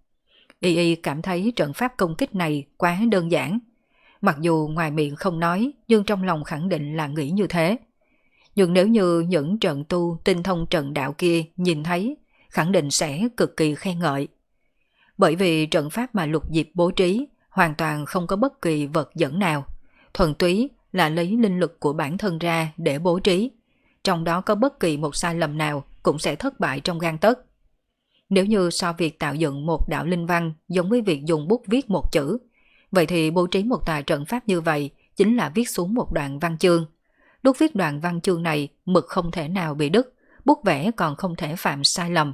Y Y cảm thấy trận pháp công kích này quá đơn giản. Mặc dù ngoài miệng không nói, nhưng trong lòng khẳng định là nghĩ như thế. Nhưng nếu như những trận tu tinh thông trận đạo kia nhìn thấy, khẳng định sẽ cực kỳ khen ngợi. Bởi vì trận pháp mà Lục Diệp bố trí hoàn toàn không có bất kỳ vật dẫn nào, thuần túy là lấy linh lực của bản thân ra để bố trí. Trong đó có bất kỳ một sai lầm nào cũng sẽ thất bại trong gang tấc. Nếu như so việc tạo dựng một đạo linh văn giống với việc dùng bút viết một chữ, vậy thì bố trí một tòa trận pháp như vậy chính là viết xuống một đoạn văn chương. Lúc viết đoạn văn chương này, mực không thể nào bị đứt, bút vẽ còn không thể phạm sai lầm.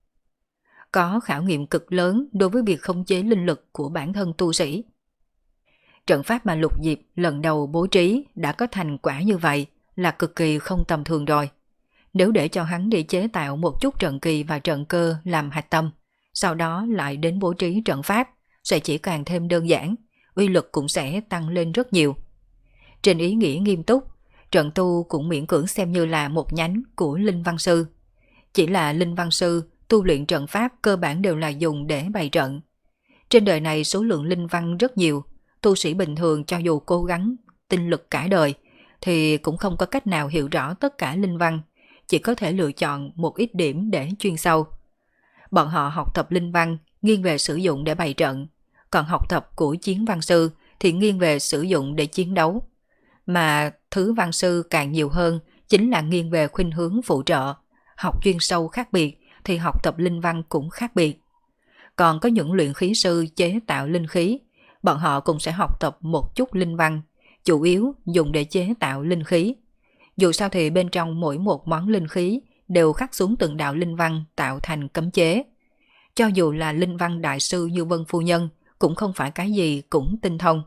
Có khảo nghiệm cực lớn đối với việc khống chế linh lực của bản thân tu sĩ. Trận pháp mà Lục Diệp lần đầu bố trí đã có thành quả như vậy là cực kỳ không tầm thường rồi. Nếu để cho hắn đi chế tạo một chút trận kỳ và trận cơ làm hạch tâm, sau đó lại đến bố trí trận pháp, sẽ chỉ càng thêm đơn giản, uy lực cũng sẽ tăng lên rất nhiều. Trên ý nghĩa nghiêm túc, trận tu cũng miễn cưỡng xem như là một nhánh của Linh Văn Sư. Chỉ là Linh Văn Sư tu luyện trận pháp cơ bản đều là dùng để bày trận. Trên đời này số lượng linh văn rất nhiều, tu sĩ bình thường cho dù cố gắng tinh lực cả đời thì cũng không có cách nào hiểu rõ tất cả linh văn, chỉ có thể lựa chọn một ít điểm để chuyên sâu. Bọn họ học tập linh văn nghiêng về sử dụng để bày trận, còn học tập của chiến văn sư thì nghiêng về sử dụng để chiến đấu. Mà thứ văn sư càng nhiều hơn chính là nghiêng về khuynh hướng phụ trợ, học chuyên sâu khác biệt thì học tập linh văn cũng khác biệt. Còn có những luyện khí sư chế tạo linh khí, bọn họ cũng sẽ học tập một chút linh văn, chủ yếu dùng để chế tạo linh khí. Dù sao thì bên trong mỗi một món linh khí đều khắc xuống từng đạo linh văn tạo thành cấm chế. Cho dù là linh văn đại sư như Vân Phu Nhân cũng không phải cái gì cũng tinh thông.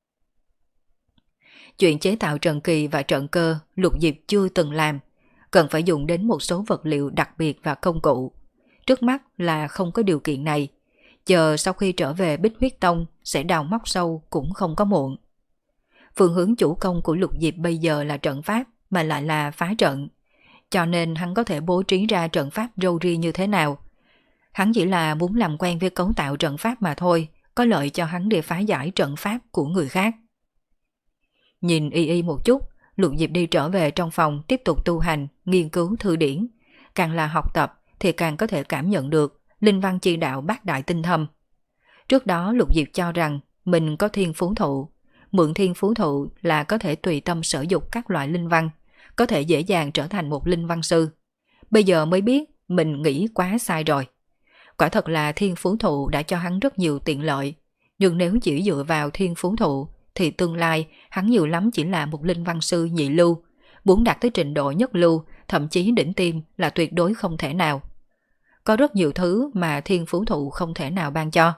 Chuyện chế tạo trận kỳ và trận cơ Lục Diệp chưa từng làm, cần phải dùng đến một số vật liệu đặc biệt và công cụ. Trước mắt là không có điều kiện này, chờ sau khi trở về Bích Huyết Tông sẽ đào móc sâu cũng không có muộn. Phương hướng chủ công của Lục Diệp bây giờ là trận pháp mà lại là phá trận, cho nên hắn có thể bố trí ra trận pháp râu ria như thế nào. Hắn chỉ là muốn làm quen với cấu tạo trận pháp mà thôi, có lợi cho hắn để phá giải trận pháp của người khác. Nhìn y y một chút, Lục Diệp đi trở về trong phòng tiếp tục tu hành, nghiên cứu thư điển. Càng là học tập thì càng có thể cảm nhận được linh văn chi đạo bát đại tinh thâm. Trước đó Lục Diệp cho rằng mình có thiên phú thụ, mượn thiên phú thụ là có thể tùy tâm sở dục các loại linh văn, có thể dễ dàng trở thành một linh văn sư. Bây giờ mới biết mình nghĩ quá sai rồi. Quả thật là thiên phú thụ đã cho hắn rất nhiều tiện lợi, nhưng nếu chỉ dựa vào thiên phú thụ thì tương lai hắn nhiều lắm chỉ là một linh văn sư nhị lưu, muốn đạt tới trình độ nhất lưu, thậm chí đỉnh tiêm là tuyệt đối không thể nào. Có rất nhiều thứ mà thiên phú thụ không thể nào ban cho.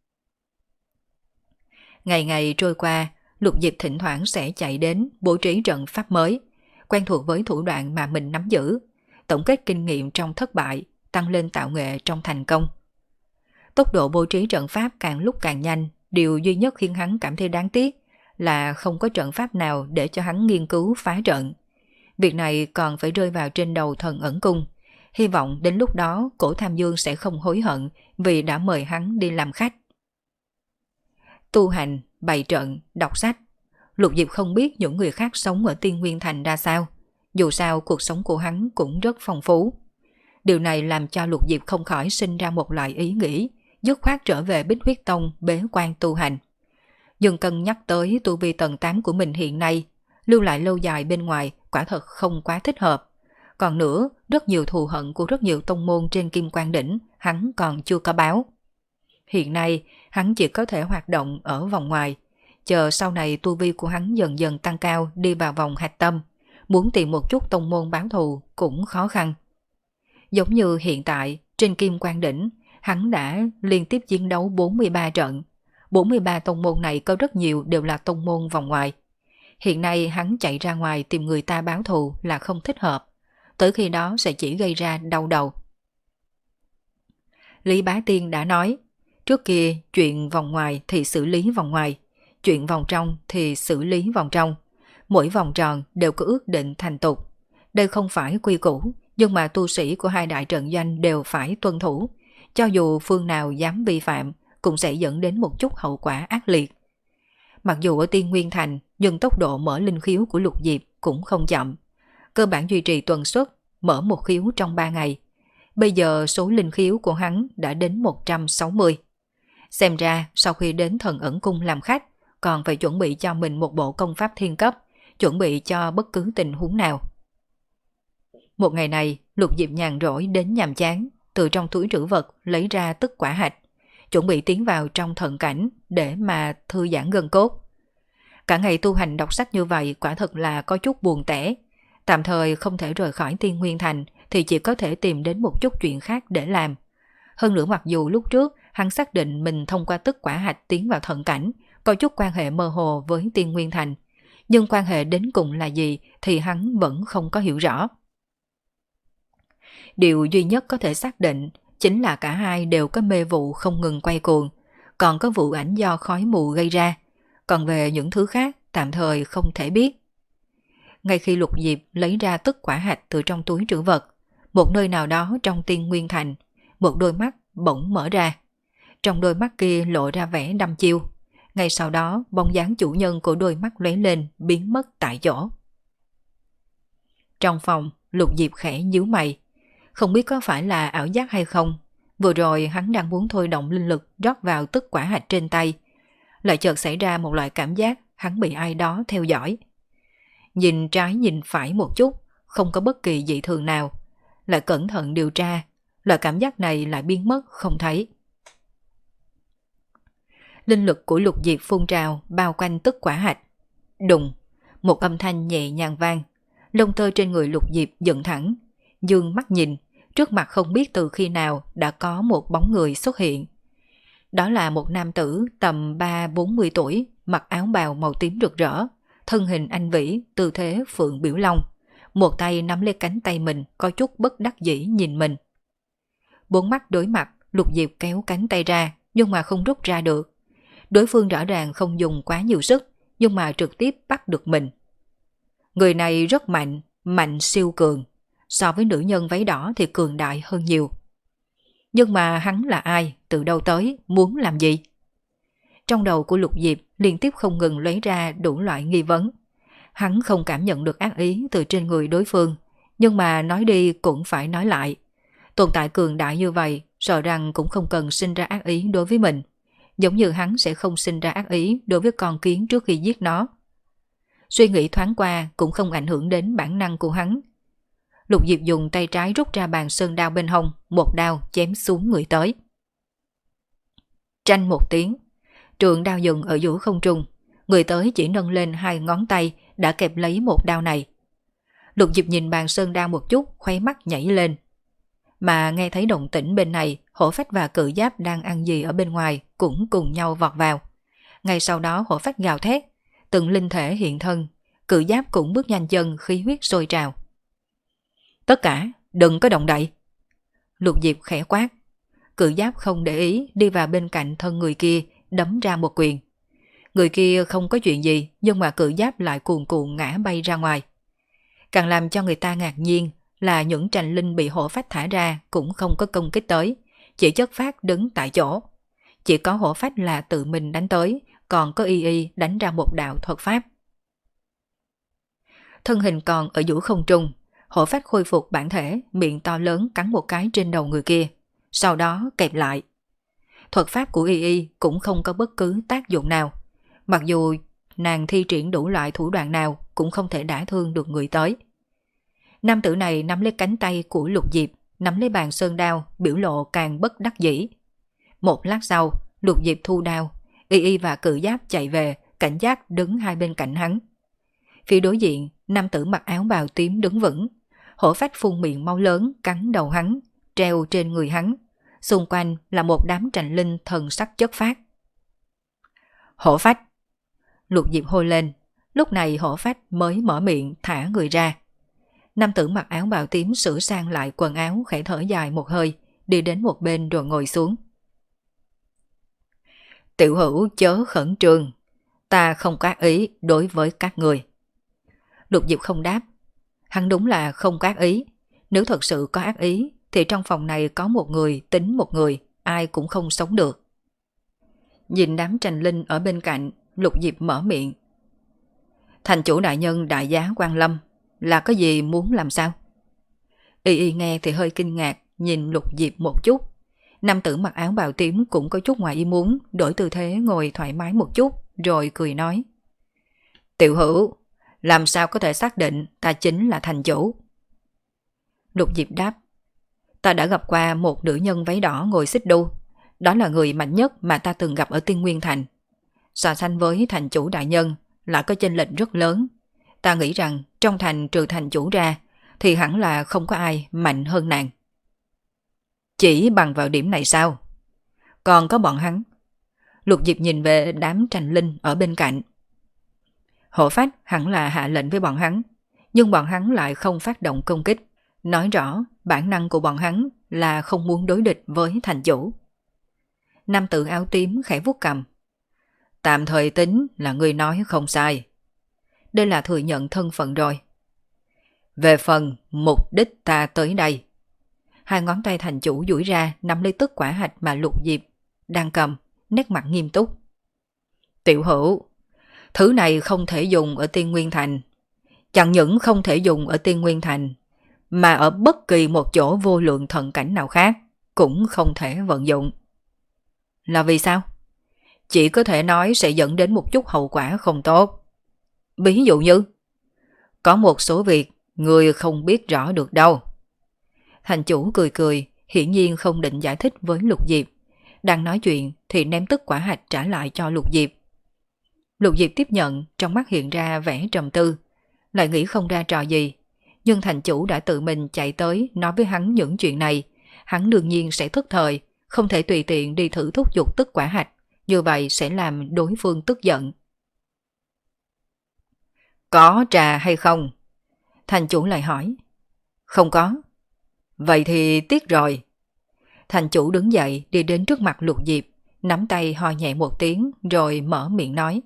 Ngày ngày trôi qua, Lục Diệp thỉnh thoảng sẽ chạy đến bố trí trận pháp mới, quen thuộc với thủ đoạn mà mình nắm giữ, tổng kết kinh nghiệm trong thất bại, tăng lên tạo nghệ trong thành công. Tốc độ bố trí trận pháp càng lúc càng nhanh, điều duy nhất khiến hắn cảm thấy đáng tiếc là không có trận pháp nào để cho hắn nghiên cứu phá trận. Việc này còn phải rơi vào trên đầu Thần Ẩn Cung. Hy vọng đến lúc đó Cổ Tham Dương sẽ không hối hận vì đã mời hắn đi làm khách. Tu hành, bày trận, đọc sách. Lục Diệp không biết những người khác sống ở Tiên Nguyên Thành ra sao. Dù sao cuộc sống của hắn cũng rất phong phú. Điều này làm cho Lục Diệp không khỏi sinh ra một loại ý nghĩ dứt khoát trở về Bích Huyết Tông bế quan tu hành. Nhưng cân nhắc tới tu vi tầng tám của mình hiện nay, lưu lại lâu dài bên ngoài quả thật không quá thích hợp. Còn nữa, rất nhiều thù hận của rất nhiều tông môn trên Kim Quan Đỉnh hắn còn chưa có báo. Hiện nay, hắn chỉ có thể hoạt động ở vòng ngoài, chờ sau này tu vi của hắn dần dần tăng cao đi vào vòng hạch tâm, muốn tìm một chút tông môn báo thù cũng khó khăn. Giống như hiện tại, trên Kim Quan Đỉnh, hắn đã liên tiếp chiến đấu bốn mươi ba trận. bốn mươi ba tông môn này có rất nhiều đều là tông môn vòng ngoài. Hiện nay hắn chạy ra ngoài tìm người ta báo thù là không thích hợp, tới khi đó sẽ chỉ gây ra đau đầu. Lý Bá Tiên đã nói, trước kia chuyện vòng ngoài thì xử lý vòng ngoài, chuyện vòng trong thì xử lý vòng trong. Mỗi vòng tròn đều có ước định thành tục. Đây không phải quy củ, nhưng mà tu sĩ của hai đại trận doanh đều phải tuân thủ. Cho dù phương nào dám vi phạm, cũng sẽ dẫn đến một chút hậu quả ác liệt. Mặc dù ở Tiên Nguyên Thành, nhưng tốc độ mở linh khiếu của Lục Diệp cũng không chậm. Cơ bản duy trì tuần suất, mở một khiếu trong ba ngày. Bây giờ số linh khiếu của hắn đã đến một trăm sáu mươi. Xem ra sau khi đến Thần Ẩn Cung làm khách, còn phải chuẩn bị cho mình một bộ công pháp thiên cấp, chuẩn bị cho bất cứ tình huống nào. Một ngày này, Lục Diệp nhàn rỗi đến nhàm chán, từ trong túi trữ vật lấy ra tức quả hạch, chuẩn bị tiến vào trong thần cảnh để mà thư giãn gân cốt. Cả ngày tu hành đọc sách như vậy quả thật là có chút buồn tẻ. Tạm thời không thể rời khỏi Tiên Nguyên Thành thì chỉ có thể tìm đến một chút chuyện khác để làm. Hơn nữa mặc dù lúc trước hắn xác định mình thông qua tức quả hạch tiến vào thần cảnh có chút quan hệ mơ hồ với Tiên Nguyên Thành, nhưng quan hệ đến cùng là gì thì hắn vẫn không có hiểu rõ. Điều duy nhất có thể xác định chính là cả hai đều có mê vụ không ngừng quay cuồng, còn có vụ ảnh do khói mù gây ra. Còn về những thứ khác tạm thời không thể biết. ngay khi Lục Diệp lấy ra tất quả hạch từ trong túi trữ vật, một nơi nào đó trong Tiên Nguyên Thành, một đôi mắt bỗng mở ra. Trong đôi mắt kia lộ ra vẻ đăm chiêu. Ngay sau đó, bóng dáng chủ nhân của đôi mắt lóe lên, biến mất tại chỗ. Trong phòng, Lục Diệp khẽ nhíu mày. Không biết có phải là ảo giác hay không. Vừa rồi hắn đang muốn thôi động linh lực rót vào tất quả hạch trên tay. Lại chợt xảy ra một loại cảm giác hắn bị ai đó theo dõi. Nhìn trái nhìn phải một chút, không có bất kỳ dị thường nào. Lại cẩn thận điều tra, loại cảm giác này lại biến mất không thấy. Linh lực của Lục Diệp phun trào bao quanh tất quả hạch. Đùng, một âm thanh nhẹ nhàng vang. Lông tơ trên người Lục Diệp dựng thẳng, dương mắt nhìn, trước mặt không biết từ khi nào đã có một bóng người xuất hiện. Đó là một nam tử tầm ba bốn mươi tuổi, mặc áo bào màu tím rực rỡ, thân hình anh vĩ, tư thế phượng biểu long, một tay nắm lấy cánh tay mình, có chút bất đắc dĩ nhìn mình. Bốn mắt đối mặt, Lục Diệp kéo cánh tay ra, nhưng mà không rút ra được. Đối phương rõ ràng không dùng quá nhiều sức, nhưng mà trực tiếp bắt được mình. Người này rất mạnh, mạnh siêu cường. So với nữ nhân váy đỏ thì cường đại hơn nhiều. Nhưng mà hắn là ai, từ đâu tới, muốn làm gì? Trong đầu của Lục Diệp liên tiếp không ngừng lấy ra đủ loại nghi vấn. Hắn không cảm nhận được ác ý từ trên người đối phương, nhưng mà nói đi cũng phải nói lại. Tồn tại cường đại như vậy, sợ rằng cũng không cần sinh ra ác ý đối với mình. Giống như hắn sẽ không sinh ra ác ý đối với con kiến trước khi giết nó. Suy nghĩ thoáng qua cũng không ảnh hưởng đến bản năng của hắn. Lục Diệp dùng tay trái rút ra bàn sơn đao bên hông, một đao chém xuống người tới. Tranh một tiếng, trường đao dừng ở giữa không trung, người tới chỉ nâng lên hai ngón tay đã kẹp lấy một đao này. Lục Diệp nhìn bàn sơn đao một chút, khóe mắt nhảy lên. Mà nghe thấy động tĩnh bên này, Hổ Phách và Cự Giáp đang ăn gì ở bên ngoài cũng cùng nhau vọt vào. Ngay sau đó Hổ Phách gào thét, từng linh thể hiện thân, Cự Giáp cũng bước nhanh chân, khí huyết sôi trào. Tất cả, đừng có động đậy. Lục Diệp khẽ quát. Cự Giáp không để ý, đi vào bên cạnh thân người kia, đấm ra một quyền. Người kia không có chuyện gì, nhưng mà Cự Giáp lại cuồn cuộn ngã bay ra ngoài. Càng làm cho người ta ngạc nhiên là những trành linh bị Hổ Phách thả ra cũng không có công kích tới, chỉ chất phát đứng tại chỗ. Chỉ có Hổ Phách là tự mình đánh tới, còn có Y Y đánh ra một đạo thuật pháp. Thân hình còn ở giữa không trung, Hổ Phách khôi phục bản thể, miệng to lớn cắn một cái trên đầu người kia, sau đó kẹp lại. Thuật pháp của Y Y cũng không có bất cứ tác dụng nào, mặc dù nàng thi triển đủ loại thủ đoạn nào cũng không thể đả thương được người tới. Nam tử này nắm lấy cánh tay của Lục Diệp, nắm lấy bàn sơn đao, biểu lộ càng bất đắc dĩ. Một lát sau, Lục Diệp thu đao, Y Y và Cự Giáp chạy về, cảnh giác đứng hai bên cạnh hắn. Phía đối diện, nam tử mặc áo bào tím đứng vững, Hổ Phách phun miệng máu lớn cắn đầu hắn, treo trên người hắn. Xung quanh là một đám trành linh thần sắc chất phát. Hổ Phách! Lục Diệp hô lên, lúc này Hổ Phách mới mở miệng thả người ra. Nam tử mặc áo bào tím sửa sang lại quần áo, khẽ thở dài một hơi, đi đến một bên rồi ngồi xuống. Tiểu hữu chớ khẩn trương, ta không có ác ý đối với các người. Lục Diệp không đáp. Hắn đúng là không có ác ý. Nếu thật sự có ác ý thì trong phòng này có một người tính một người, ai cũng không sống được. Nhìn đám trành linh ở bên cạnh, Lục Diệp mở miệng. Thành chủ đại nhân đại giá Quan Lâm, là có gì muốn làm sao? Y Y nghe thì hơi kinh ngạc, nhìn Lục Diệp một chút. Nam tử mặc áo bào tím cũng có chút ngoài ý muốn, đổi tư thế ngồi thoải mái một chút, rồi cười nói. Tiểu hữu, làm sao có thể xác định ta chính là thành chủ? Lục Diệp đáp. Ta đã gặp qua một nữ nhân váy đỏ ngồi xích đu. Đó là người mạnh nhất mà ta từng gặp ở Tiên Nguyên Thành. So sánh với thành chủ đại nhân lại có chênh lệch rất lớn. Ta nghĩ rằng trong thành trừ thành chủ ra thì hẳn là không có ai mạnh hơn nàng. Chỉ bằng vào điểm này sao? Còn có bọn hắn. Lục Diệp nhìn về đám trành linh ở bên cạnh. Hổ Phách hẳn là hạ lệnh với bọn hắn, nhưng bọn hắn lại không phát động công kích. Nói rõ bản năng của bọn hắn là không muốn đối địch với thành chủ. Nam tử áo tím khẽ vuốt cằm. Tạm thời tính là người nói không sai. Đây là thừa nhận thân phận rồi, Về phần mục đích ta tới đây. Hai ngón tay thành chủ duỗi ra nắm lấy tất quả hạch mà Lục Diệp đang cầm, nét mặt nghiêm túc. Tiểu hữu, thứ này không thể dùng ở Tiên Nguyên Thành. Chẳng những không thể dùng ở Tiên Nguyên Thành, mà ở bất kỳ một chỗ vô lượng thần cảnh nào khác cũng không thể vận dụng. Là vì sao? Chỉ có thể nói sẽ dẫn đến một chút hậu quả không tốt. Ví dụ như, có một số việc người không biết rõ được đâu. Thành chủ cười cười, hiển nhiên không định giải thích với Lục Diệp. Đang nói chuyện thì ném tất quả hạch trả lại cho Lục Diệp. Lục Diệp tiếp nhận, trong mắt hiện ra vẻ trầm tư, lại nghĩ không ra trò gì. Nhưng thành chủ đã tự mình chạy tới nói với hắn những chuyện này, hắn đương nhiên sẽ thức thời, không thể tùy tiện đi thử thúc giục tất quả hạch, như vậy sẽ làm đối phương tức giận. Có trà hay không? Thành chủ lại hỏi. Không có. Vậy thì tiếc rồi. Thành chủ đứng dậy đi đến trước mặt Lục Diệp, nắm tay ho nhẹ một tiếng rồi mở miệng nói.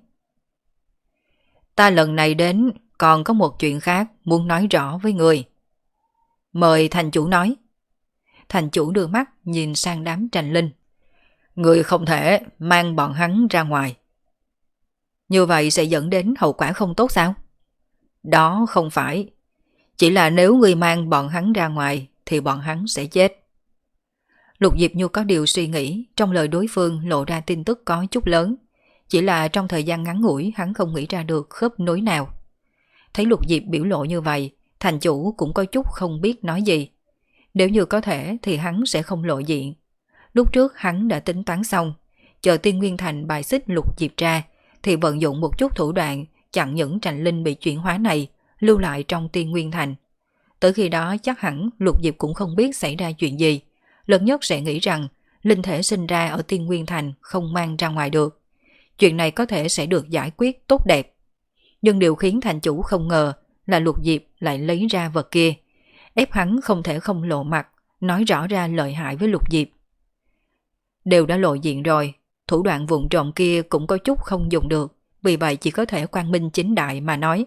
Ta lần này đến còn có một chuyện khác muốn nói rõ với người. Mời thành chủ nói. Thành chủ đưa mắt nhìn sang đám Trành Linh. Người không thể mang bọn hắn ra ngoài. Như vậy sẽ dẫn đến hậu quả không tốt sao? Đó không phải. Chỉ là nếu người mang bọn hắn ra ngoài thì bọn hắn sẽ chết. Lục Diệp như có điều suy nghĩ, trong lời đối phương lộ ra tin tức có chút lớn. Chỉ là trong thời gian ngắn ngủi hắn không nghĩ ra được khớp nối nào. Thấy Lục Diệp biểu lộ như vậy, thành chủ cũng có chút không biết nói gì. Nếu như có thể thì hắn sẽ không lộ diện. Lúc trước hắn đã tính toán xong, chờ Tiên Nguyên Thành bài xích Lục Diệp ra, thì vận dụng một chút thủ đoạn chặn những Trành Linh bị chuyển hóa này lưu lại trong Tiên Nguyên Thành. Tới khi đó chắc hẳn Lục Diệp cũng không biết xảy ra chuyện gì. Lớn nhất sẽ nghĩ rằng linh thể sinh ra ở Tiên Nguyên Thành không mang ra ngoài được. Chuyện này có thể sẽ được giải quyết tốt đẹp. Nhưng điều khiến thành chủ không ngờ là Lục Diệp lại lấy ra vật kia, ép hắn không thể không lộ mặt, nói rõ ra lợi hại với Lục Diệp. Đều đã lộ diện rồi, thủ đoạn vụng trộm kia cũng có chút không dùng được, vì vậy chỉ có thể quang minh chính đại mà nói.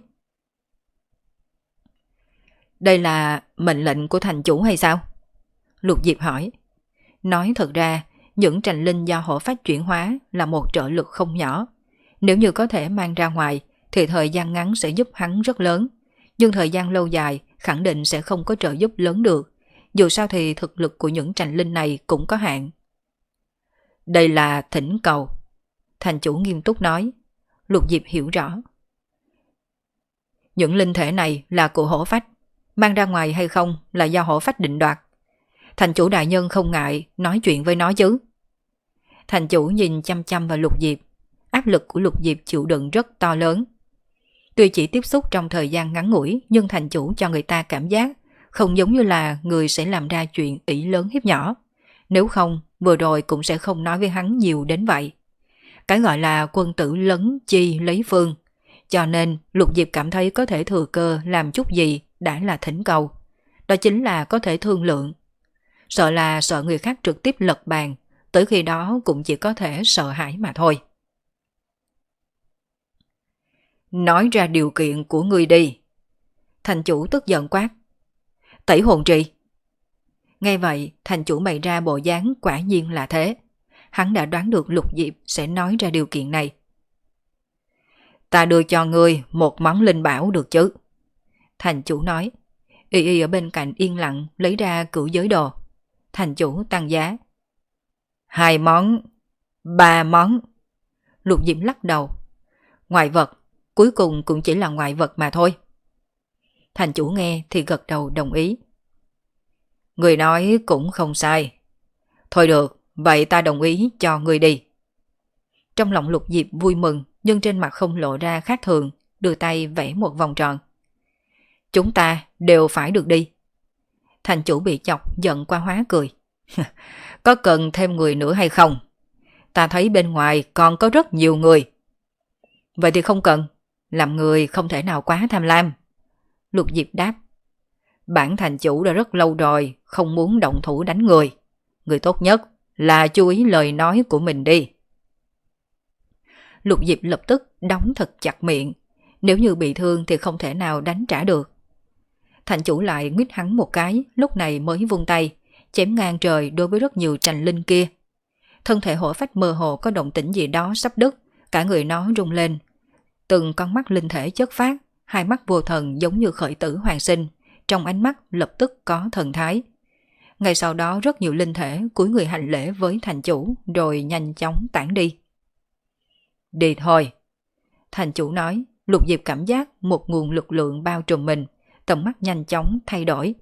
Đây là mệnh lệnh của thành chủ hay sao? Lục Diệp hỏi. Nói thật ra, những Trành Linh do hổ phách chuyển hóa là một trợ lực không nhỏ. Nếu như có thể mang ra ngoài, thì thời gian ngắn sẽ giúp hắn rất lớn. Nhưng thời gian lâu dài khẳng định sẽ không có trợ giúp lớn được. Dù sao thì thực lực của những Trành Linh này cũng có hạn. Đây là thỉnh cầu. Thành chủ nghiêm túc nói. Lục Diệp hiểu rõ. Những linh thể này là của hổ phách. Mang ra ngoài hay không là do hổ phách định đoạt. Thành chủ đại nhân không ngại nói chuyện với nó chứ. Thành chủ nhìn chăm chăm vào Lục Diệp. Áp lực của Lục Diệp chịu đựng rất to lớn. Tuy chỉ tiếp xúc trong thời gian ngắn ngủi, nhưng thành chủ cho người ta cảm giác không giống như là người sẽ làm ra chuyện ỷ lớn hiếp nhỏ. Nếu không, vừa rồi cũng sẽ không nói với hắn nhiều đến vậy. Cái gọi là quân tử lấn chi lấy phương. Cho nên Lục Diệp cảm thấy có thể thừa cơ làm chút gì đã là thỉnh cầu. Đó chính là có thể thương lượng. Sợ là sợ người khác trực tiếp lật bàn, tới khi đó cũng chỉ có thể sợ hãi mà thôi. Nói ra điều kiện của ngươi đi. Thành chủ tức giận quát. Tẩy hồn trì. Nghe vậy, thành chủ bày ra bộ dáng quả nhiên là thế. Hắn đã đoán được Lục Diệp sẽ nói ra điều kiện này. Ta đưa cho ngươi một món linh bảo được chứ? Thành chủ nói. Y Y ở bên cạnh yên lặng lấy ra cửu giới đồ. Thành chủ tăng giá. Hai món, ba món. Lục Diệp lắc đầu. Ngoại vật, cuối cùng cũng chỉ là ngoại vật mà thôi. Thành chủ nghe thì gật đầu đồng ý. Người nói cũng không sai. Thôi được, vậy ta đồng ý cho người đi. Trong lòng Lục Diệp vui mừng, nhưng trên mặt không lộ ra khác thường, đưa tay vẽ một vòng tròn. Chúng ta đều phải được đi. Thành chủ bị chọc giận qua hóa cười. Có cần thêm người nữa hay không? Ta thấy bên ngoài còn có rất nhiều người. Vậy thì không cần. Làm người không thể nào quá tham lam. Lục Diệp đáp. Bản thành chủ đã rất lâu rồi không muốn động thủ đánh người. Người tốt nhất là chú ý lời nói của mình đi. Lục Diệp lập tức đóng thật chặt miệng. Nếu như bị thương thì không thể nào đánh trả được. Thành chủ lại nguyết hắn một cái, lúc này mới vung tay, chém ngang trời đối với rất nhiều trành linh kia. Thân thể hổ phách mơ hồ có động tĩnh gì đó sắp đứt, cả người nó rung lên. Từng con mắt linh thể chất phát, hai mắt vô thần giống như khởi tử hoàn sinh, trong ánh mắt lập tức có thần thái. Ngay sau đó rất nhiều linh thể cúi người hành lễ với thành chủ rồi nhanh chóng tản đi. Đi thôi. Thành chủ nói, Lục Diệp cảm giác một nguồn lực lượng bao trùm mình, tầm mắt nhanh chóng thay đổi.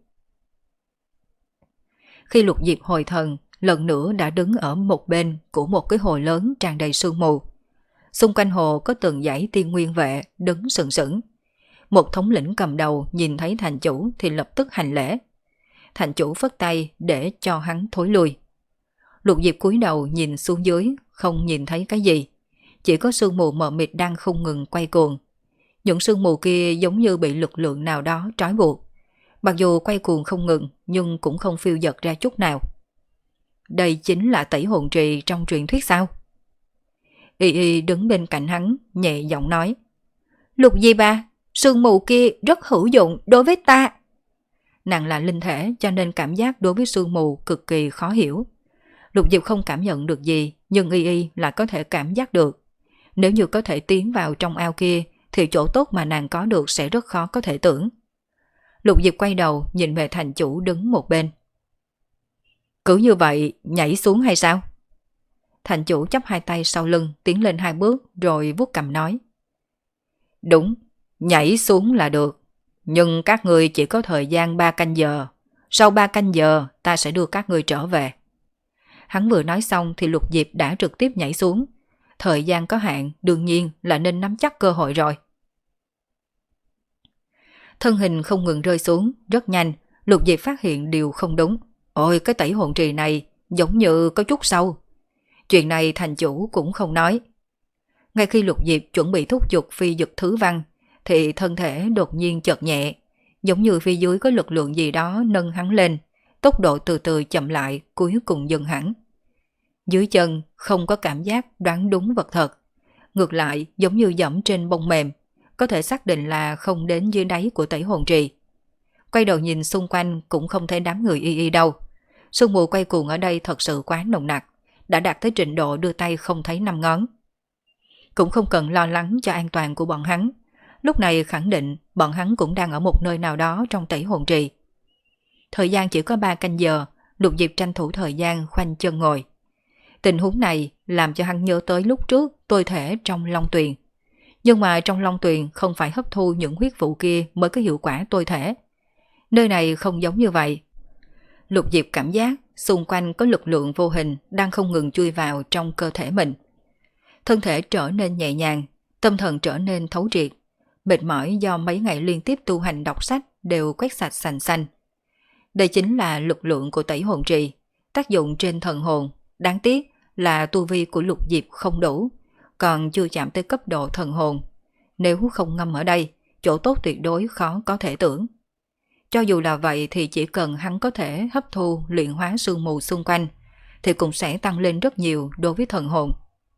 Khi Lục Diệp hồi thần, lần nữa đã đứng ở một bên của một cái hồ lớn tràn đầy sương mù. Xung quanh hồ có từng dãy tiên nguyên vệ đứng sừng sững. Một thống lĩnh cầm đầu nhìn thấy thành chủ thì lập tức hành lễ. Thành chủ phất tay để cho hắn thối lui. Lục Diệp cúi đầu nhìn xuống dưới, không nhìn thấy cái gì. Chỉ có sương mù mờ mịt đang không ngừng quay cuồng. Những sương mù kia giống như bị lực lượng nào đó trói buộc. Mặc dù quay cuồng không ngừng nhưng cũng không phiêu dật ra chút nào. Đây chính là tẩy hồn trì trong truyền thuyết sao? Y Y đứng bên cạnh hắn, nhẹ giọng nói. Lục Diệp à, sương mù kia rất hữu dụng đối với ta. Nàng là linh thể cho nên cảm giác đối với sương mù cực kỳ khó hiểu. Lục Diệp không cảm nhận được gì, nhưng Y Y là có thể cảm giác được. Nếu như có thể tiến vào trong ao kia, thì chỗ tốt mà nàng có được sẽ rất khó có thể tưởng. Lục Diệp quay đầu nhìn về thành chủ đứng một bên. Cứ như vậy nhảy xuống hay sao? Thành chủ chắp hai tay sau lưng, tiến lên hai bước rồi vuốt cằm nói. Đúng, nhảy xuống là được. Nhưng các ngươi chỉ có thời gian ba canh giờ. Sau ba canh giờ ta sẽ đưa các ngươi trở về. Hắn vừa nói xong thì Lục Diệp đã trực tiếp nhảy xuống. Thời gian có hạn, đương nhiên là nên nắm chắc cơ hội rồi. Thân hình không ngừng rơi xuống, rất nhanh. Lục Diệp phát hiện điều không đúng. Ôi, cái tẩy hồn trì này giống như có chút sâu. Chuyện này thành chủ cũng không nói. Ngay khi Lục Diệp chuẩn bị thúc giục phi dực thứ văn, thì thân thể đột nhiên chợt nhẹ, giống như phía dưới có lực lượng gì đó nâng hắn lên, tốc độ từ từ chậm lại, cuối cùng dừng hẳn. Dưới chân không có cảm giác đoán đúng vật thật, ngược lại giống như dẫm trên bông mềm, có thể xác định là không đến dưới đáy của tẩy hồn trì. Quay đầu nhìn xung quanh cũng không thấy đám người Y Y đâu. Sương mù quay cuồng ở đây thật sự quá nồng nặc, đã đạt tới trình độ đưa tay không thấy năm ngón. Cũng không cần lo lắng cho an toàn của bọn hắn. Lúc này khẳng định bọn hắn cũng đang ở một nơi nào đó trong tẩy hồn trì. Thời gian chỉ có ba canh giờ, Lục Diệp tranh thủ thời gian khoanh chân ngồi. Tình huống này làm cho hắn nhớ tới lúc trước tôi thể trong Long Tuyền. Nhưng mà trong Long Tuyền không phải hấp thu những huyết vụ kia mới có hiệu quả tôi thể. Nơi này không giống như vậy. Lục Diệp cảm giác xung quanh có lực lượng vô hình đang không ngừng chui vào trong cơ thể mình. Thân thể trở nên nhẹ nhàng, tâm thần trở nên thấu triệt. Mệt mỏi do mấy ngày liên tiếp tu hành đọc sách đều quét sạch sành xanh. Đây chính là lực lượng của tẩy hồn trì, tác dụng trên thần hồn. Đáng tiếc là tu vi của Lục Diệp không đủ, còn chưa chạm tới cấp độ thần hồn. Nếu không ngâm ở đây, chỗ tốt tuyệt đối khó có thể tưởng. Cho dù là vậy thì chỉ cần hắn có thể hấp thu luyện hóa sương mù xung quanh, thì cũng sẽ tăng lên rất nhiều đối với thần hồn.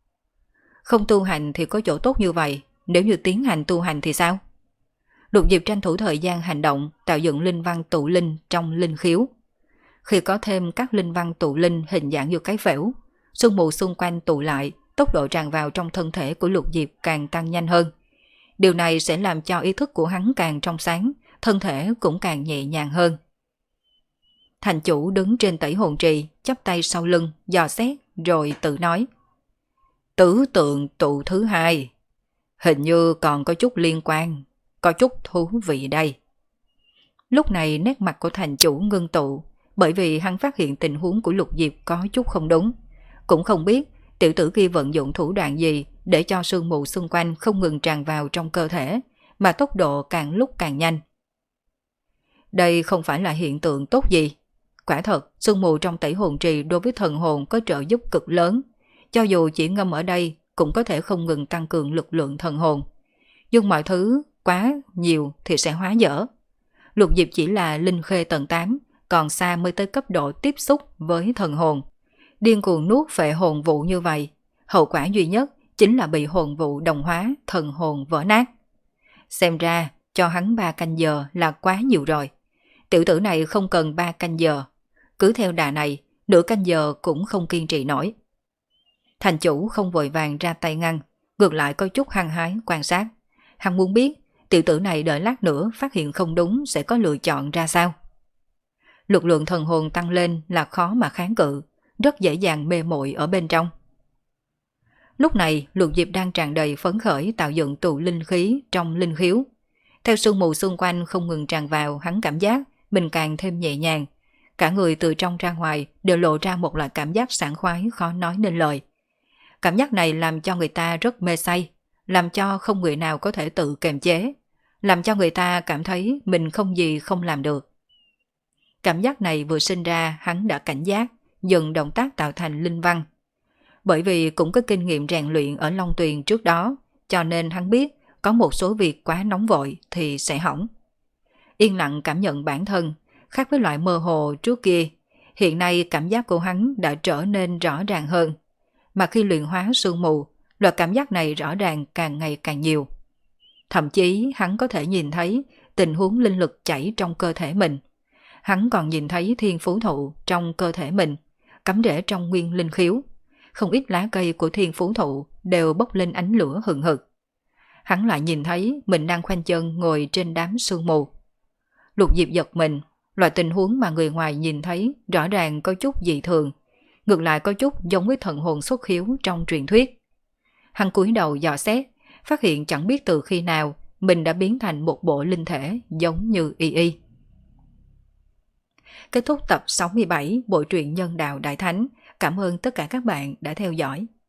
Không tu hành thì có chỗ tốt như vậy, nếu như tiến hành tu hành thì sao? Lục Diệp tranh thủ thời gian hành động, tạo dựng linh văn tụ linh trong linh khiếu. Khi có thêm các linh văn tụ linh hình dạng như cái phễu, sương mù xung quanh tụ lại, tốc độ tràn vào trong thân thể của Lục Diệp càng tăng nhanh hơn. Điều này sẽ làm cho ý thức của hắn càng trong sáng, thân thể cũng càng nhẹ nhàng hơn. Thành chủ đứng trên tẩy hồn trì, chắp tay sau lưng, dò xét, rồi tự nói. Tứ tượng tụ thứ hai, hình như còn có chút liên quan, có chút thú vị đây. Lúc này nét mặt của thành chủ ngưng tụ, bởi vì hắn phát hiện tình huống của Lục Diệp có chút không đúng. Cũng không biết tiểu tử kia vận dụng thủ đoạn gì để cho sương mù xung quanh không ngừng tràn vào trong cơ thể, mà tốc độ càng lúc càng nhanh. Đây không phải là hiện tượng tốt gì. Quả thật, sương mù trong tẩy hồn trì đối với thần hồn có trợ giúp cực lớn. Cho dù chỉ ngâm ở đây cũng có thể không ngừng tăng cường lực lượng thần hồn. Nhưng mọi thứ quá nhiều thì sẽ hóa dở. Lục Diệp chỉ là linh khê tầng tám, còn xa mới tới cấp độ tiếp xúc với thần hồn. Điên cuồng nuốt phệ hồn vụ như vậy, hậu quả duy nhất chính là bị hồn vụ đồng hóa, thần hồn vỡ nát. Xem ra cho hắn ba canh giờ là quá nhiều rồi. Tiểu tử này không cần ba canh giờ. Cứ theo đà này, nửa canh giờ cũng không kiên trì nổi. Thành chủ không vội vàng ra tay ngăn, ngược lại có chút hăng hái quan sát. Hắn muốn biết tiểu tử này đợi lát nữa phát hiện không đúng sẽ có lựa chọn ra sao. Lực lượng thần hồn tăng lên là khó mà kháng cự, rất dễ dàng mê muội ở bên trong. Lúc này Lục Diệp đang tràn đầy phấn khởi tạo dựng tụ linh khí trong linh khiếu. Theo sương mù xung quanh không ngừng tràn vào, hắn cảm giác mình càng thêm nhẹ nhàng. Cả người từ trong ra ngoài đều lộ ra một loại cảm giác sảng khoái khó nói nên lời. Cảm giác này làm cho người ta rất mê say, làm cho không người nào có thể tự kiềm chế, làm cho người ta cảm thấy mình không gì không làm được. Cảm giác này vừa sinh ra hắn đã cảnh giác, dừng động tác tạo thành linh văn. Bởi vì cũng có kinh nghiệm rèn luyện ở Long Tuyền trước đó, cho nên hắn biết có một số việc quá nóng vội thì sẽ hỏng. Yên lặng cảm nhận bản thân, khác với loại mơ hồ trước kia, hiện nay cảm giác của hắn đã trở nên rõ ràng hơn. Mà khi luyện hóa sương mù, loại cảm giác này rõ ràng càng ngày càng nhiều. Thậm chí hắn có thể nhìn thấy tình huống linh lực chảy trong cơ thể mình. Hắn còn nhìn thấy thiên phú thụ trong cơ thể mình, cắm rễ trong nguyên linh khiếu. Không ít lá cây của thiên phú thụ đều bốc lên ánh lửa hừng hực. Hắn lại nhìn thấy mình đang khoanh chân ngồi trên đám sương mù. Lục Diệp giật mình, loại tình huống mà người ngoài nhìn thấy rõ ràng có chút dị thường, ngược lại có chút giống với thần hồn xuất khiếu trong truyền thuyết. Hắn cúi đầu dò xét, phát hiện chẳng biết từ khi nào mình đã biến thành một bộ linh thể giống như y y. Kết thúc tập sáu mươi bảy bộ truyện Nhân Đạo Đại Thánh. Cảm ơn tất cả các bạn đã theo dõi.